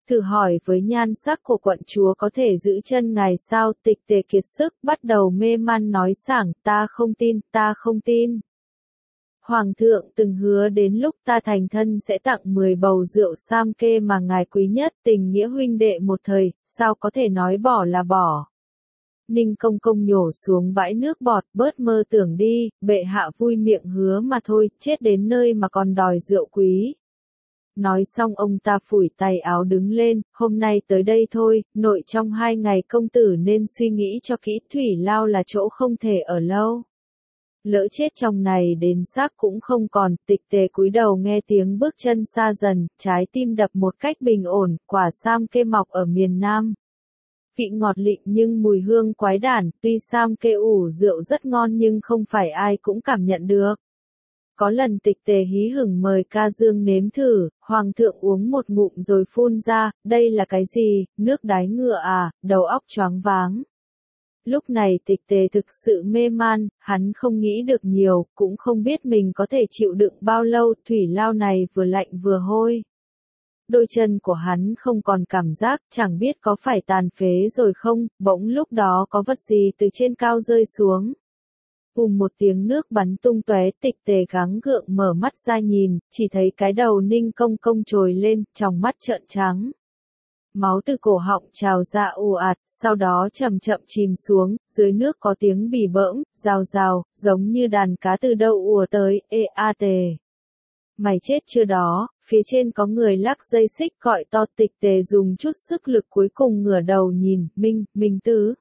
Thử hỏi với nhan sắc của quận chúa có thể giữ chân ngài sao? Tịch Tề kiệt sức, bắt đầu mê man nói sảng, ta không tin, ta không tin. Hoàng thượng từng hứa đến lúc ta thành thân sẽ tặng mười bầu rượu sam kê mà ngài quý nhất, tình nghĩa huynh đệ một thời, sao có thể nói bỏ là bỏ. Ninh công công nhổ xuống bãi nước bọt, bớt mơ tưởng đi, bệ hạ vui miệng hứa mà thôi, chết đến nơi mà còn đòi rượu quý. Nói xong ông ta phủi tay áo đứng lên, hôm nay tới đây thôi, nội trong hai ngày công tử nên suy nghĩ cho kỹ, Thủy Lao là chỗ không thể ở lâu. Lỡ chết trong này đến xác cũng không còn. Tịch Tề cúi đầu nghe tiếng bước chân xa dần, trái tim đập một cách bình ổn, quả sam kê mọc ở miền Nam. Vị ngọt lịm nhưng mùi hương quái đản, tuy sam kê ủ rượu rất ngon nhưng không phải ai cũng cảm nhận được. Có lần Tịch Tề hí hửng mời ca dương nếm thử, hoàng thượng uống một ngụm rồi phun ra, đây là cái gì, nước đái ngựa à, đầu óc choáng váng. Lúc này Tịch Tề thực sự mê man, hắn không nghĩ được nhiều, cũng không biết mình có thể chịu đựng bao lâu, thủy lao này vừa lạnh vừa hôi. Đôi chân của hắn không còn cảm giác, chẳng biết có phải tàn phế rồi không, bỗng lúc đó có vật gì từ trên cao rơi xuống. Cùng một tiếng nước bắn tung tóe, Tịch Tề gắng gượng mở mắt ra nhìn, chỉ thấy cái đầu Ninh công công trồi lên, trong mắt trợn trắng. Máu từ cổ họng trào ra ù ạt, sau đó chậm chậm chìm xuống, dưới nước có tiếng bì bỡm, rào rào, giống như đàn cá từ đâu ùa tới, ê a tề. Mày chết chưa đó, phía trên có người lắc dây xích gọi to. Tịch Tề dùng chút sức lực cuối cùng ngửa đầu nhìn, Minh, Minh Tứ.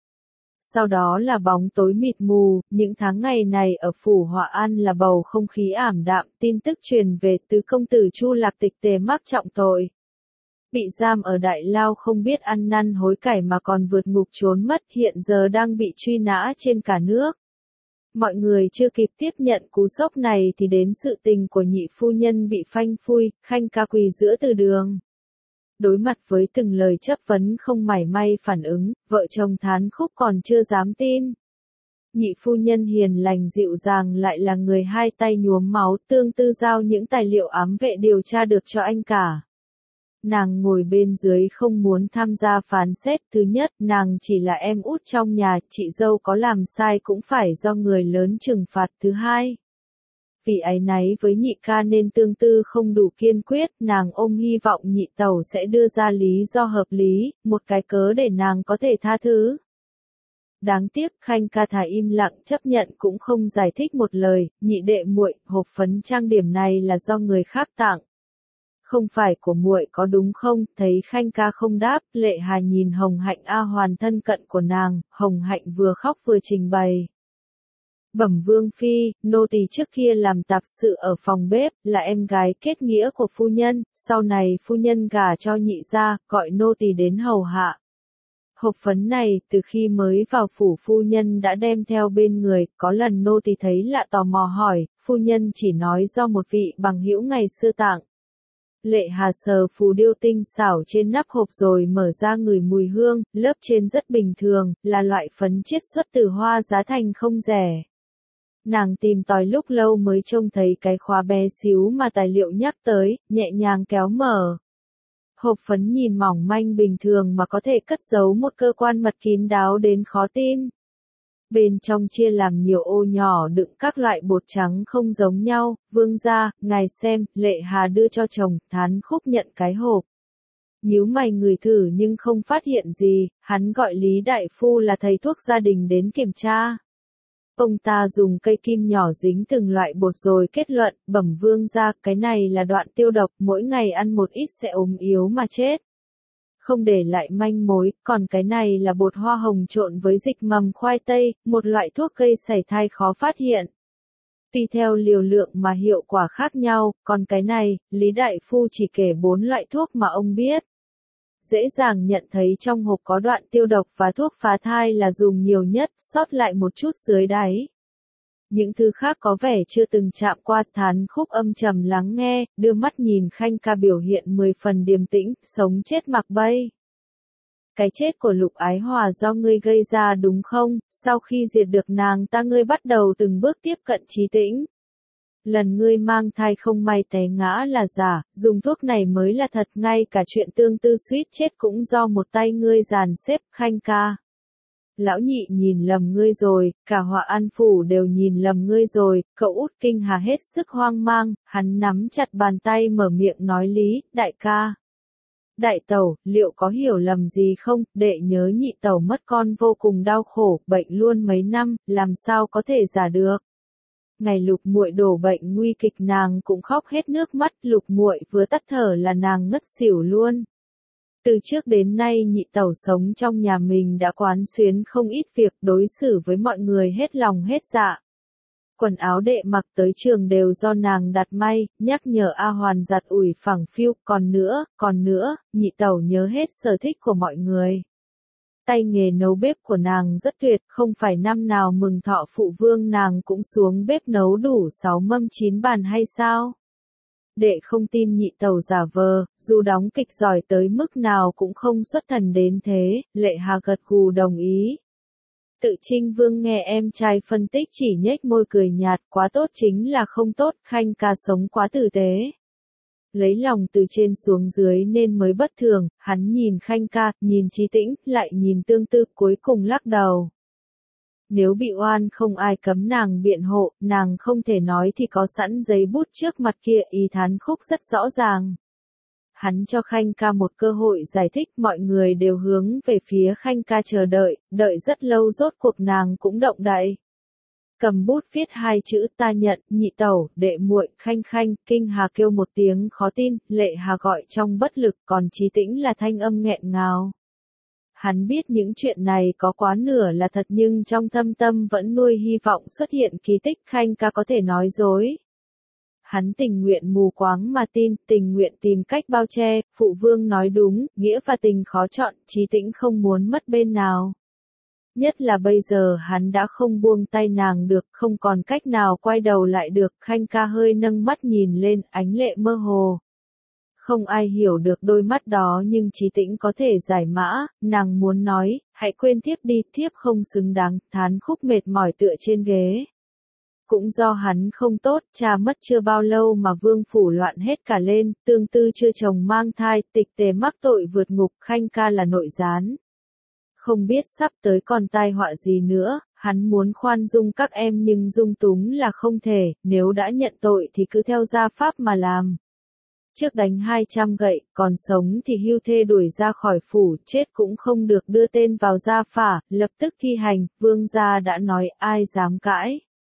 Sau đó là bóng tối mịt mù, những tháng ngày này ở phủ Họa An là bầu không khí ảm đạm, tin tức truyền về tứ công tử Chu Lạc. Tịch Tề mắc trọng tội. Bị giam ở Đại Lao không biết ăn năn hối cải mà còn vượt ngục trốn mất, hiện giờ đang bị truy nã trên cả nước. Mọi người chưa kịp tiếp nhận cú sốc này thì đến sự tình của nhị phu nhân bị phanh phui, Khanh ca quỳ giữa từ đường. Đối mặt với từng lời chất vấn không mảy may phản ứng, vợ chồng Thán Khúc còn chưa dám tin. Nhị phu nhân hiền lành dịu dàng lại là người hai tay nhuốm máu, tương tư giao những tài liệu ám vệ điều tra được cho anh cả. Nàng ngồi bên dưới không muốn tham gia phán xét. Thứ nhất, nàng chỉ là em út trong nhà, chị dâu có làm sai cũng phải do người lớn trừng phạt. Thứ hai, vì áy náy với nhị ca nên tương tư không đủ kiên quyết, nàng ôm hy vọng nhị tẩu sẽ đưa ra lý do hợp lý, một cái cớ để nàng có thể tha thứ. Đáng tiếc Khanh ca thà im lặng chấp nhận cũng không giải thích một lời. Nhị đệ muội, hộp phấn trang điểm này là do người khác tặng. Không phải của muội có đúng không? Thấy Khanh ca không đáp, Lệ Hà nhìn Hồng Hạnh A Hoàn thân cận của nàng, Hồng Hạnh vừa khóc vừa trình bày. Bẩm vương phi, nô tỳ trước kia làm tạp sự ở phòng bếp, là em gái kết nghĩa của phu nhân, sau này phu nhân gả cho nhị gia, gọi nô tỳ đến hầu hạ. Hộp phấn này, từ khi mới vào phủ phu nhân đã đem theo bên người, có lần nô tỳ thấy lạ tò mò hỏi, phu nhân chỉ nói do một vị bằng hữu ngày xưa tặng. Lệ Hà sờ phù điêu tinh xảo trên nắp hộp rồi mở ra ngửi mùi hương, lớp trên rất bình thường, là loại phấn chiết xuất từ hoa giá thành không rẻ. Nàng tìm tòi lúc lâu mới trông thấy cái khóa bé xíu mà tài liệu nhắc tới, nhẹ nhàng kéo mở. Hộp phấn nhìn mỏng manh bình thường mà có thể cất giấu một cơ quan mật kín đáo đến khó tin. Bên trong chia làm nhiều ô nhỏ đựng các loại bột trắng không giống nhau. Vương gia, ngài xem, Lệ Hà đưa cho chồng. Thán Khúc nhận cái hộp. Nhíu mày ngửi thử nhưng không phát hiện gì, hắn gọi Lý Đại Phu là thầy thuốc gia đình đến kiểm tra. Ông ta dùng cây kim nhỏ dính từng loại bột rồi kết luận, bẩm vương gia, cái này là đoạn tiêu độc, mỗi ngày ăn một ít sẽ ốm yếu mà chết. Không để lại manh mối, còn cái này là bột hoa hồng trộn với dịch mầm khoai tây, một loại thuốc gây sảy thai khó phát hiện. Tùy theo liều lượng mà hiệu quả khác nhau, còn cái này, Lý Đại Phu chỉ kể bốn loại thuốc mà ông biết. Dễ dàng nhận thấy trong hộp có đoạn tiêu độc và thuốc phá thai là dùng nhiều nhất, sót lại một chút dưới đáy. Những thứ khác có vẻ chưa từng chạm qua. Thán Khúc âm trầm lắng nghe, đưa mắt nhìn Khanh ca biểu hiện mười phần điềm tĩnh, sống chết mặc bay. Cái chết của Lục Ái Hòa do ngươi gây ra đúng không? Sau khi diệt được nàng ta ngươi bắt đầu từng bước tiếp cận trí tĩnh. Lần ngươi mang thai không may té ngã là giả, dùng thuốc này mới là thật, ngay cả chuyện Tương Tư suýt chết cũng do một tay ngươi dàn xếp, Khanh ca. Lão nhị nhìn lầm ngươi rồi, cả Họa An phủ đều nhìn lầm ngươi rồi, cậu út Kinh Hà hết sức hoang mang, hắn nắm chặt bàn tay mở miệng nói lý, đại ca. Đại tẩu, liệu có hiểu lầm gì không, đệ nhớ nhị tẩu mất con vô cùng đau khổ, bệnh luôn mấy năm, làm sao có thể giả được. Ngày Lục muội đổ bệnh nguy kịch nàng cũng khóc hết nước mắt, Lục muội vừa tắt thở là nàng ngất xỉu luôn. Từ trước đến nay nhị tẩu sống trong nhà mình đã quán xuyến không ít việc, đối xử với mọi người hết lòng hết dạ. Quần áo đệ mặc tới trường đều do nàng đặt may, nhắc nhở A Hoàn giặt ủi phẳng phiu, còn nữa, còn nữa, nhị tẩu nhớ hết sở thích của mọi người. Tay nghề nấu bếp của nàng rất tuyệt, không phải năm nào mừng thọ phụ vương nàng cũng xuống bếp nấu đủ sáu mâm chín bàn hay sao? Đệ không tin nhị tẩu giả vờ, dù đóng kịch giỏi tới mức nào cũng không xuất thần đến thế, Lệ Hà gật gù đồng ý. Tự Trinh Vương nghe em trai phân tích chỉ nhếch môi cười nhạt, quá tốt chính là không tốt, Khanh ca sống quá tử tế. Lấy lòng từ trên xuống dưới nên mới bất thường, hắn nhìn Khanh ca, nhìn Chí Tĩnh, lại nhìn Tương Tư, cuối cùng lắc đầu. Nếu bị oan không ai cấm nàng biện hộ, nàng không thể nói thì có sẵn giấy bút trước mặt kia, ý thán khúc rất rõ ràng. Hắn cho Khanh ca một cơ hội giải thích, mọi người đều hướng về phía Khanh ca chờ đợi, đợi rất lâu rốt cuộc nàng cũng động đậy. Cầm bút viết hai chữ ta nhận, nhị tẩu, đệ muội, Khanh Khanh, Kinh Hà kêu một tiếng khó tin, Lệ Hà gọi trong bất lực, còn Chí Tĩnh là thanh âm nghẹn ngào. Hắn biết những chuyện này có quá nửa là thật nhưng trong thâm tâm vẫn nuôi hy vọng xuất hiện kỳ tích, Khanh ca có thể nói dối. Hắn tình nguyện mù quáng mà tin, tình nguyện tìm cách bao che, phụ vương nói đúng, nghĩa và tình khó chọn, Chí Tĩnh không muốn mất bên nào. Nhất là bây giờ hắn đã không buông tay nàng được, không còn cách nào quay đầu lại được, Khanh ca hơi nâng mắt nhìn lên, ánh lệ mơ hồ. Không ai hiểu được đôi mắt đó nhưng Chí Tĩnh có thể giải mã, nàng muốn nói, hãy quên thiếp đi, thiếp không xứng đáng, thán khúc mệt mỏi tựa trên ghế. Cũng do hắn không tốt, cha mất chưa bao lâu mà vương phủ loạn hết cả lên, Tương Tư chưa chồng mang thai, Tịch Tề mắc tội vượt ngục, Khanh ca là nội gián. Không biết sắp tới còn tai họa gì nữa, hắn muốn khoan dung các em nhưng dung túng là không thể, nếu đã nhận tội thì cứ theo gia pháp mà làm. Trước đánh hai trăm gậy, còn sống thì hưu thê đuổi ra khỏi phủ, chết cũng không được đưa tên vào gia phả, lập tức thi hành, vương gia đã nói ai dám cãi.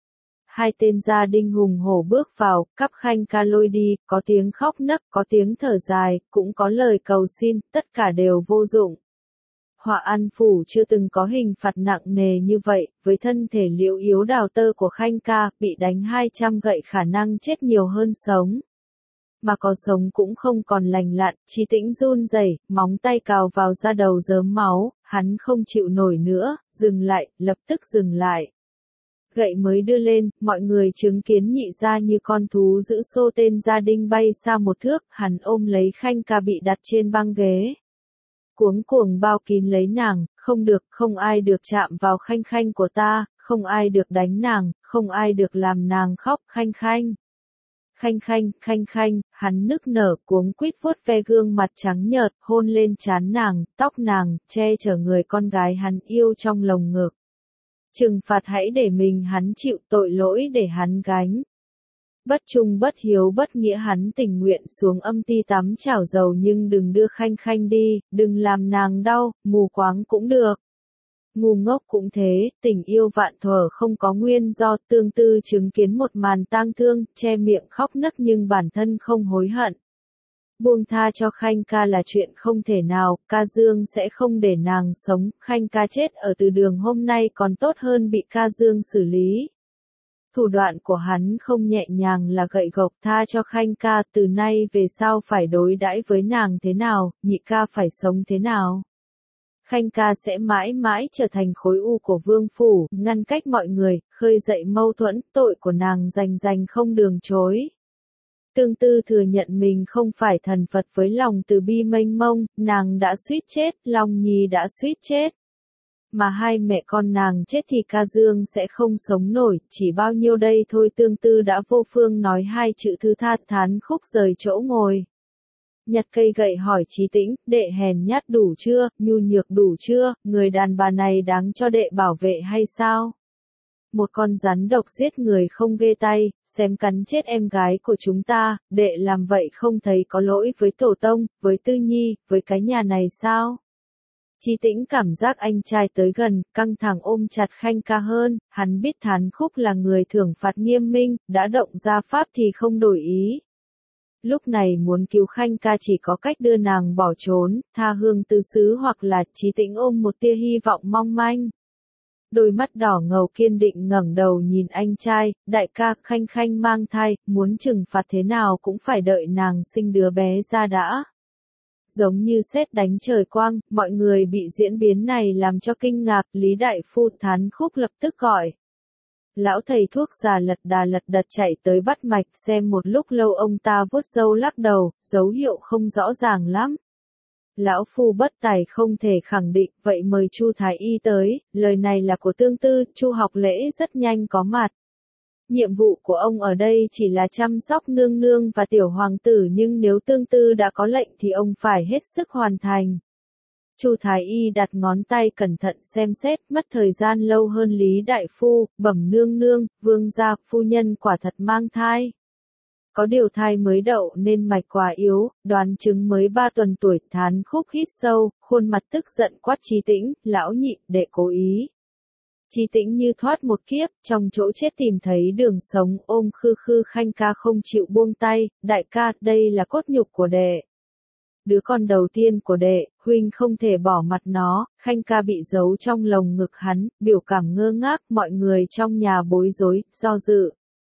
Hai tên gia đinh hùng hổ bước vào, cắp Khanh ca lôi đi, có tiếng khóc nấc, có tiếng thở dài, cũng có lời cầu xin, tất cả đều vô dụng. Họa An phủ chưa từng có hình phạt nặng nề như vậy, với thân thể liễu yếu đào tơ của Khanh ca, bị đánh hai trăm gậy khả năng chết nhiều hơn sống. Mà có sống cũng không còn lành lặn, Chí Tĩnh run rẩy, móng tay cào vào da đầu rớm máu, hắn không chịu nổi nữa, dừng lại, lập tức dừng lại. Gậy mới đưa lên, mọi người chứng kiến nhị gia như con thú giữ xô tên gia đinh bay xa một thước, hắn ôm lấy Khanh ca bị đặt trên băng ghế. Cuống cuồng bao kín lấy nàng, không được, không ai được chạm vào Khanh Khanh của ta, không ai được đánh nàng, không ai được làm nàng khóc, Khanh Khanh. Khanh Khanh, Khanh Khanh, hắn nức nở cuống quýt vuốt ve gương mặt trắng nhợt, hôn lên trán nàng, tóc nàng, che chở người con gái hắn yêu trong lồng ngực. Trừng phạt hãy để mình hắn chịu, tội lỗi để hắn gánh. Bất trung bất hiếu bất nghĩa hắn tình nguyện xuống âm ti tắm chảo dầu nhưng đừng đưa Khanh Khanh đi, đừng làm nàng đau, mù quáng cũng được. Ngu ngốc cũng thế, tình yêu vạn thuở không có nguyên do, Tương Tư chứng kiến một màn tang thương, che miệng khóc nấc nhưng bản thân không hối hận. Buông tha cho Khanh ca là chuyện không thể nào, ca dương sẽ không để nàng sống, Khanh ca chết ở từ đường hôm nay còn tốt hơn bị ca dương xử lý. Thủ đoạn của hắn không nhẹ nhàng là gậy gộc, tha cho Khanh ca, từ nay về sau phải đối đãi với nàng thế nào, nhị ca phải sống thế nào. Khanh ca sẽ mãi mãi trở thành khối u của vương phủ, ngăn cách mọi người, khơi dậy mâu thuẫn, tội của nàng rành rành không đường chối. Tương Tư thừa nhận mình không phải thần Phật với lòng từ bi mênh mông, nàng đã suýt chết, Long Nhi đã suýt chết. mà hai mẹ con nàng chết thì ca dương sẽ không sống nổi, chỉ bao nhiêu đây thôi. Tương Tư đã vô phương nói hai chữ thứ tha. Thán Khúc rời chỗ ngồi, nhặt cây gậy hỏi Chí Tĩnh, đệ hèn nhát đủ chưa, nhu nhược đủ chưa, người đàn bà này đáng cho đệ bảo vệ hay sao? Một con rắn độc giết người không ghê tay, xém cắn chết em gái của chúng ta, đệ làm vậy không thấy có lỗi với tổ tông, với Tư Nhi, với cái nhà này sao? Chí Tĩnh cảm giác anh trai tới gần, căng thẳng ôm chặt Khanh Ca hơn, hắn biết Thán Khúc là người thưởng phạt nghiêm minh, đã động ra pháp thì không đổi ý. Lúc này muốn cứu Khanh Ca chỉ có cách đưa nàng bỏ trốn, tha hương tứ xứ hoặc là. Chí Tĩnh ôm một tia hy vọng mong manh. Đôi mắt đỏ ngầu kiên định ngẩng đầu nhìn anh trai, đại ca, Khanh Khanh mang thai, muốn trừng phạt thế nào cũng phải đợi nàng sinh đứa bé ra đã. Giống như sét đánh trời quang, mọi người bị diễn biến này làm cho kinh ngạc. Lý đại phu Thán Khúc lập tức gọi. Lão thầy thuốc già lật đà lật đật chạy tới bắt mạch, xem một lúc lâu ông ta vuốt râu lắc đầu, dấu hiệu không rõ ràng lắm. Lão phu bất tài không thể khẳng định, vậy mời Chu thái y tới. Lời này là của Tương Tư. Chu Học Lễ rất nhanh có mặt. Nhiệm vụ của ông ở đây chỉ là chăm sóc nương nương và tiểu hoàng tử, nhưng nếu Tương Tư đã có lệnh thì ông phải hết sức hoàn thành. Chu thái y đặt ngón tay cẩn thận xem xét, mất thời gian lâu hơn Lý đại phu, bẩm nương nương, vương gia, phu nhân quả thật mang thai. Có điều thai mới đậu nên mạch quá yếu, đoán chứng mới ba tuần tuổi. Thán Khúc hít sâu, khuôn mặt tức giận quát Chí Tĩnh, lão nhị, đệ cố ý. Chí Tĩnh như thoát một kiếp, trong chỗ chết tìm thấy đường sống, ôm khư khư Khanh Ca không chịu buông tay, đại ca, đây là cốt nhục của đệ. Đứa con đầu tiên của đệ, huynh không thể bỏ mặt nó. Khanh Ca bị giấu trong lồng ngực hắn, biểu cảm ngơ ngác, mọi người trong nhà bối rối, do dự.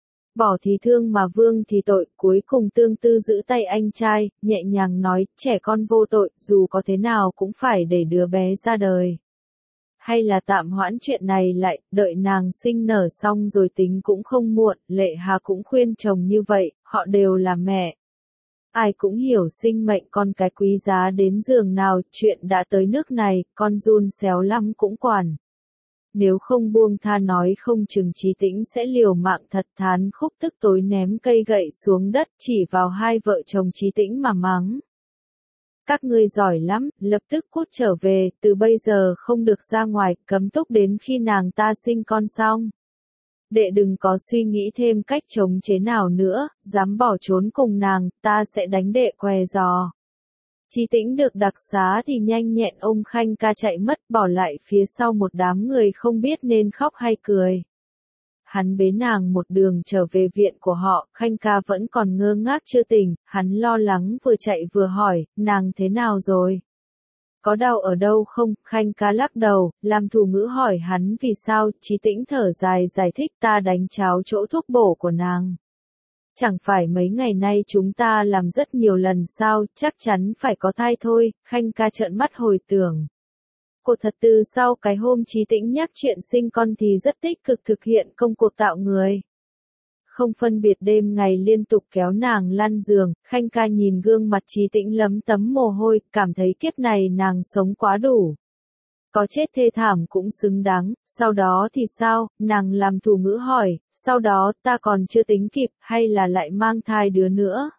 Bỏ thì thương mà vương thì tội, cuối cùng Tương Tư giữ tay anh trai, nhẹ nhàng nói, trẻ con vô tội, dù có thế nào cũng phải để đứa bé ra đời. Hay là tạm hoãn chuyện này lại, đợi nàng sinh nở xong rồi tính cũng không muộn. Lệ Hà cũng khuyên chồng như vậy, họ đều là mẹ. Ai cũng hiểu sinh mệnh con cái quý giá đến giường nào, chuyện đã tới nước này, con run xéo lắm cũng quản. Nếu không buông tha nói không chừng Chí Tĩnh sẽ liều mạng thật. Thán Khúc tức tối ném cây gậy xuống đất, chỉ vào hai vợ chồng Chí Tĩnh mà mắng. Các ngươi giỏi lắm, lập tức cút trở về, từ bây giờ không được ra ngoài, cấm túc đến khi nàng ta sinh con xong. Đệ đừng có suy nghĩ thêm cách chống chế nào nữa, dám bỏ trốn cùng nàng, ta sẽ đánh đệ què giò. Chí Tĩnh được đặc xá thì nhanh nhẹn ôm Khanh Ca chạy mất, bỏ lại phía sau một đám người không biết nên khóc hay cười. Hắn bế nàng một đường trở về viện của họ, Khanh Ca vẫn còn ngơ ngác chưa tỉnh, hắn lo lắng vừa chạy vừa hỏi, nàng thế nào rồi? Có đau ở đâu không? Khanh Ca lắc đầu, làm thủ ngữ hỏi hắn vì sao. Chí Tĩnh thở dài giải thích, ta đánh cháo chỗ thuốc bổ của nàng. Chẳng phải mấy ngày nay chúng ta làm rất nhiều lần sao, chắc chắn phải có thai thôi. Khanh Ca trợn mắt hồi tưởng. Cô thật từ sau cái hôm Chí Tĩnh nhắc chuyện sinh con thì rất tích cực thực hiện công cuộc tạo người. Không phân biệt đêm ngày liên tục kéo nàng lăn giường. Khanh Ca nhìn gương mặt Chí Tĩnh lấm tấm mồ hôi, cảm thấy kiếp này nàng sống quá đủ. Có chết thê thảm cũng xứng đáng. Sau đó thì sao? Nàng làm thủ ngữ hỏi, sau đó ta còn chưa tính kịp, hay là lại mang thai đứa nữa?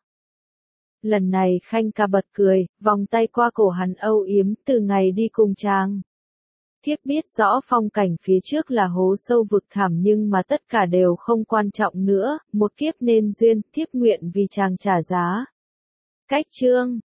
Lần này Khanh Ca bật cười, vòng tay qua cổ hắn âu yếm, từ ngày đi cùng chàng. Thiếp biết rõ phong cảnh phía trước là hố sâu vực thẳm, nhưng mà tất cả đều không quan trọng nữa, một kiếp nên duyên, thiếp nguyện vì chàng trả giá. Cách chương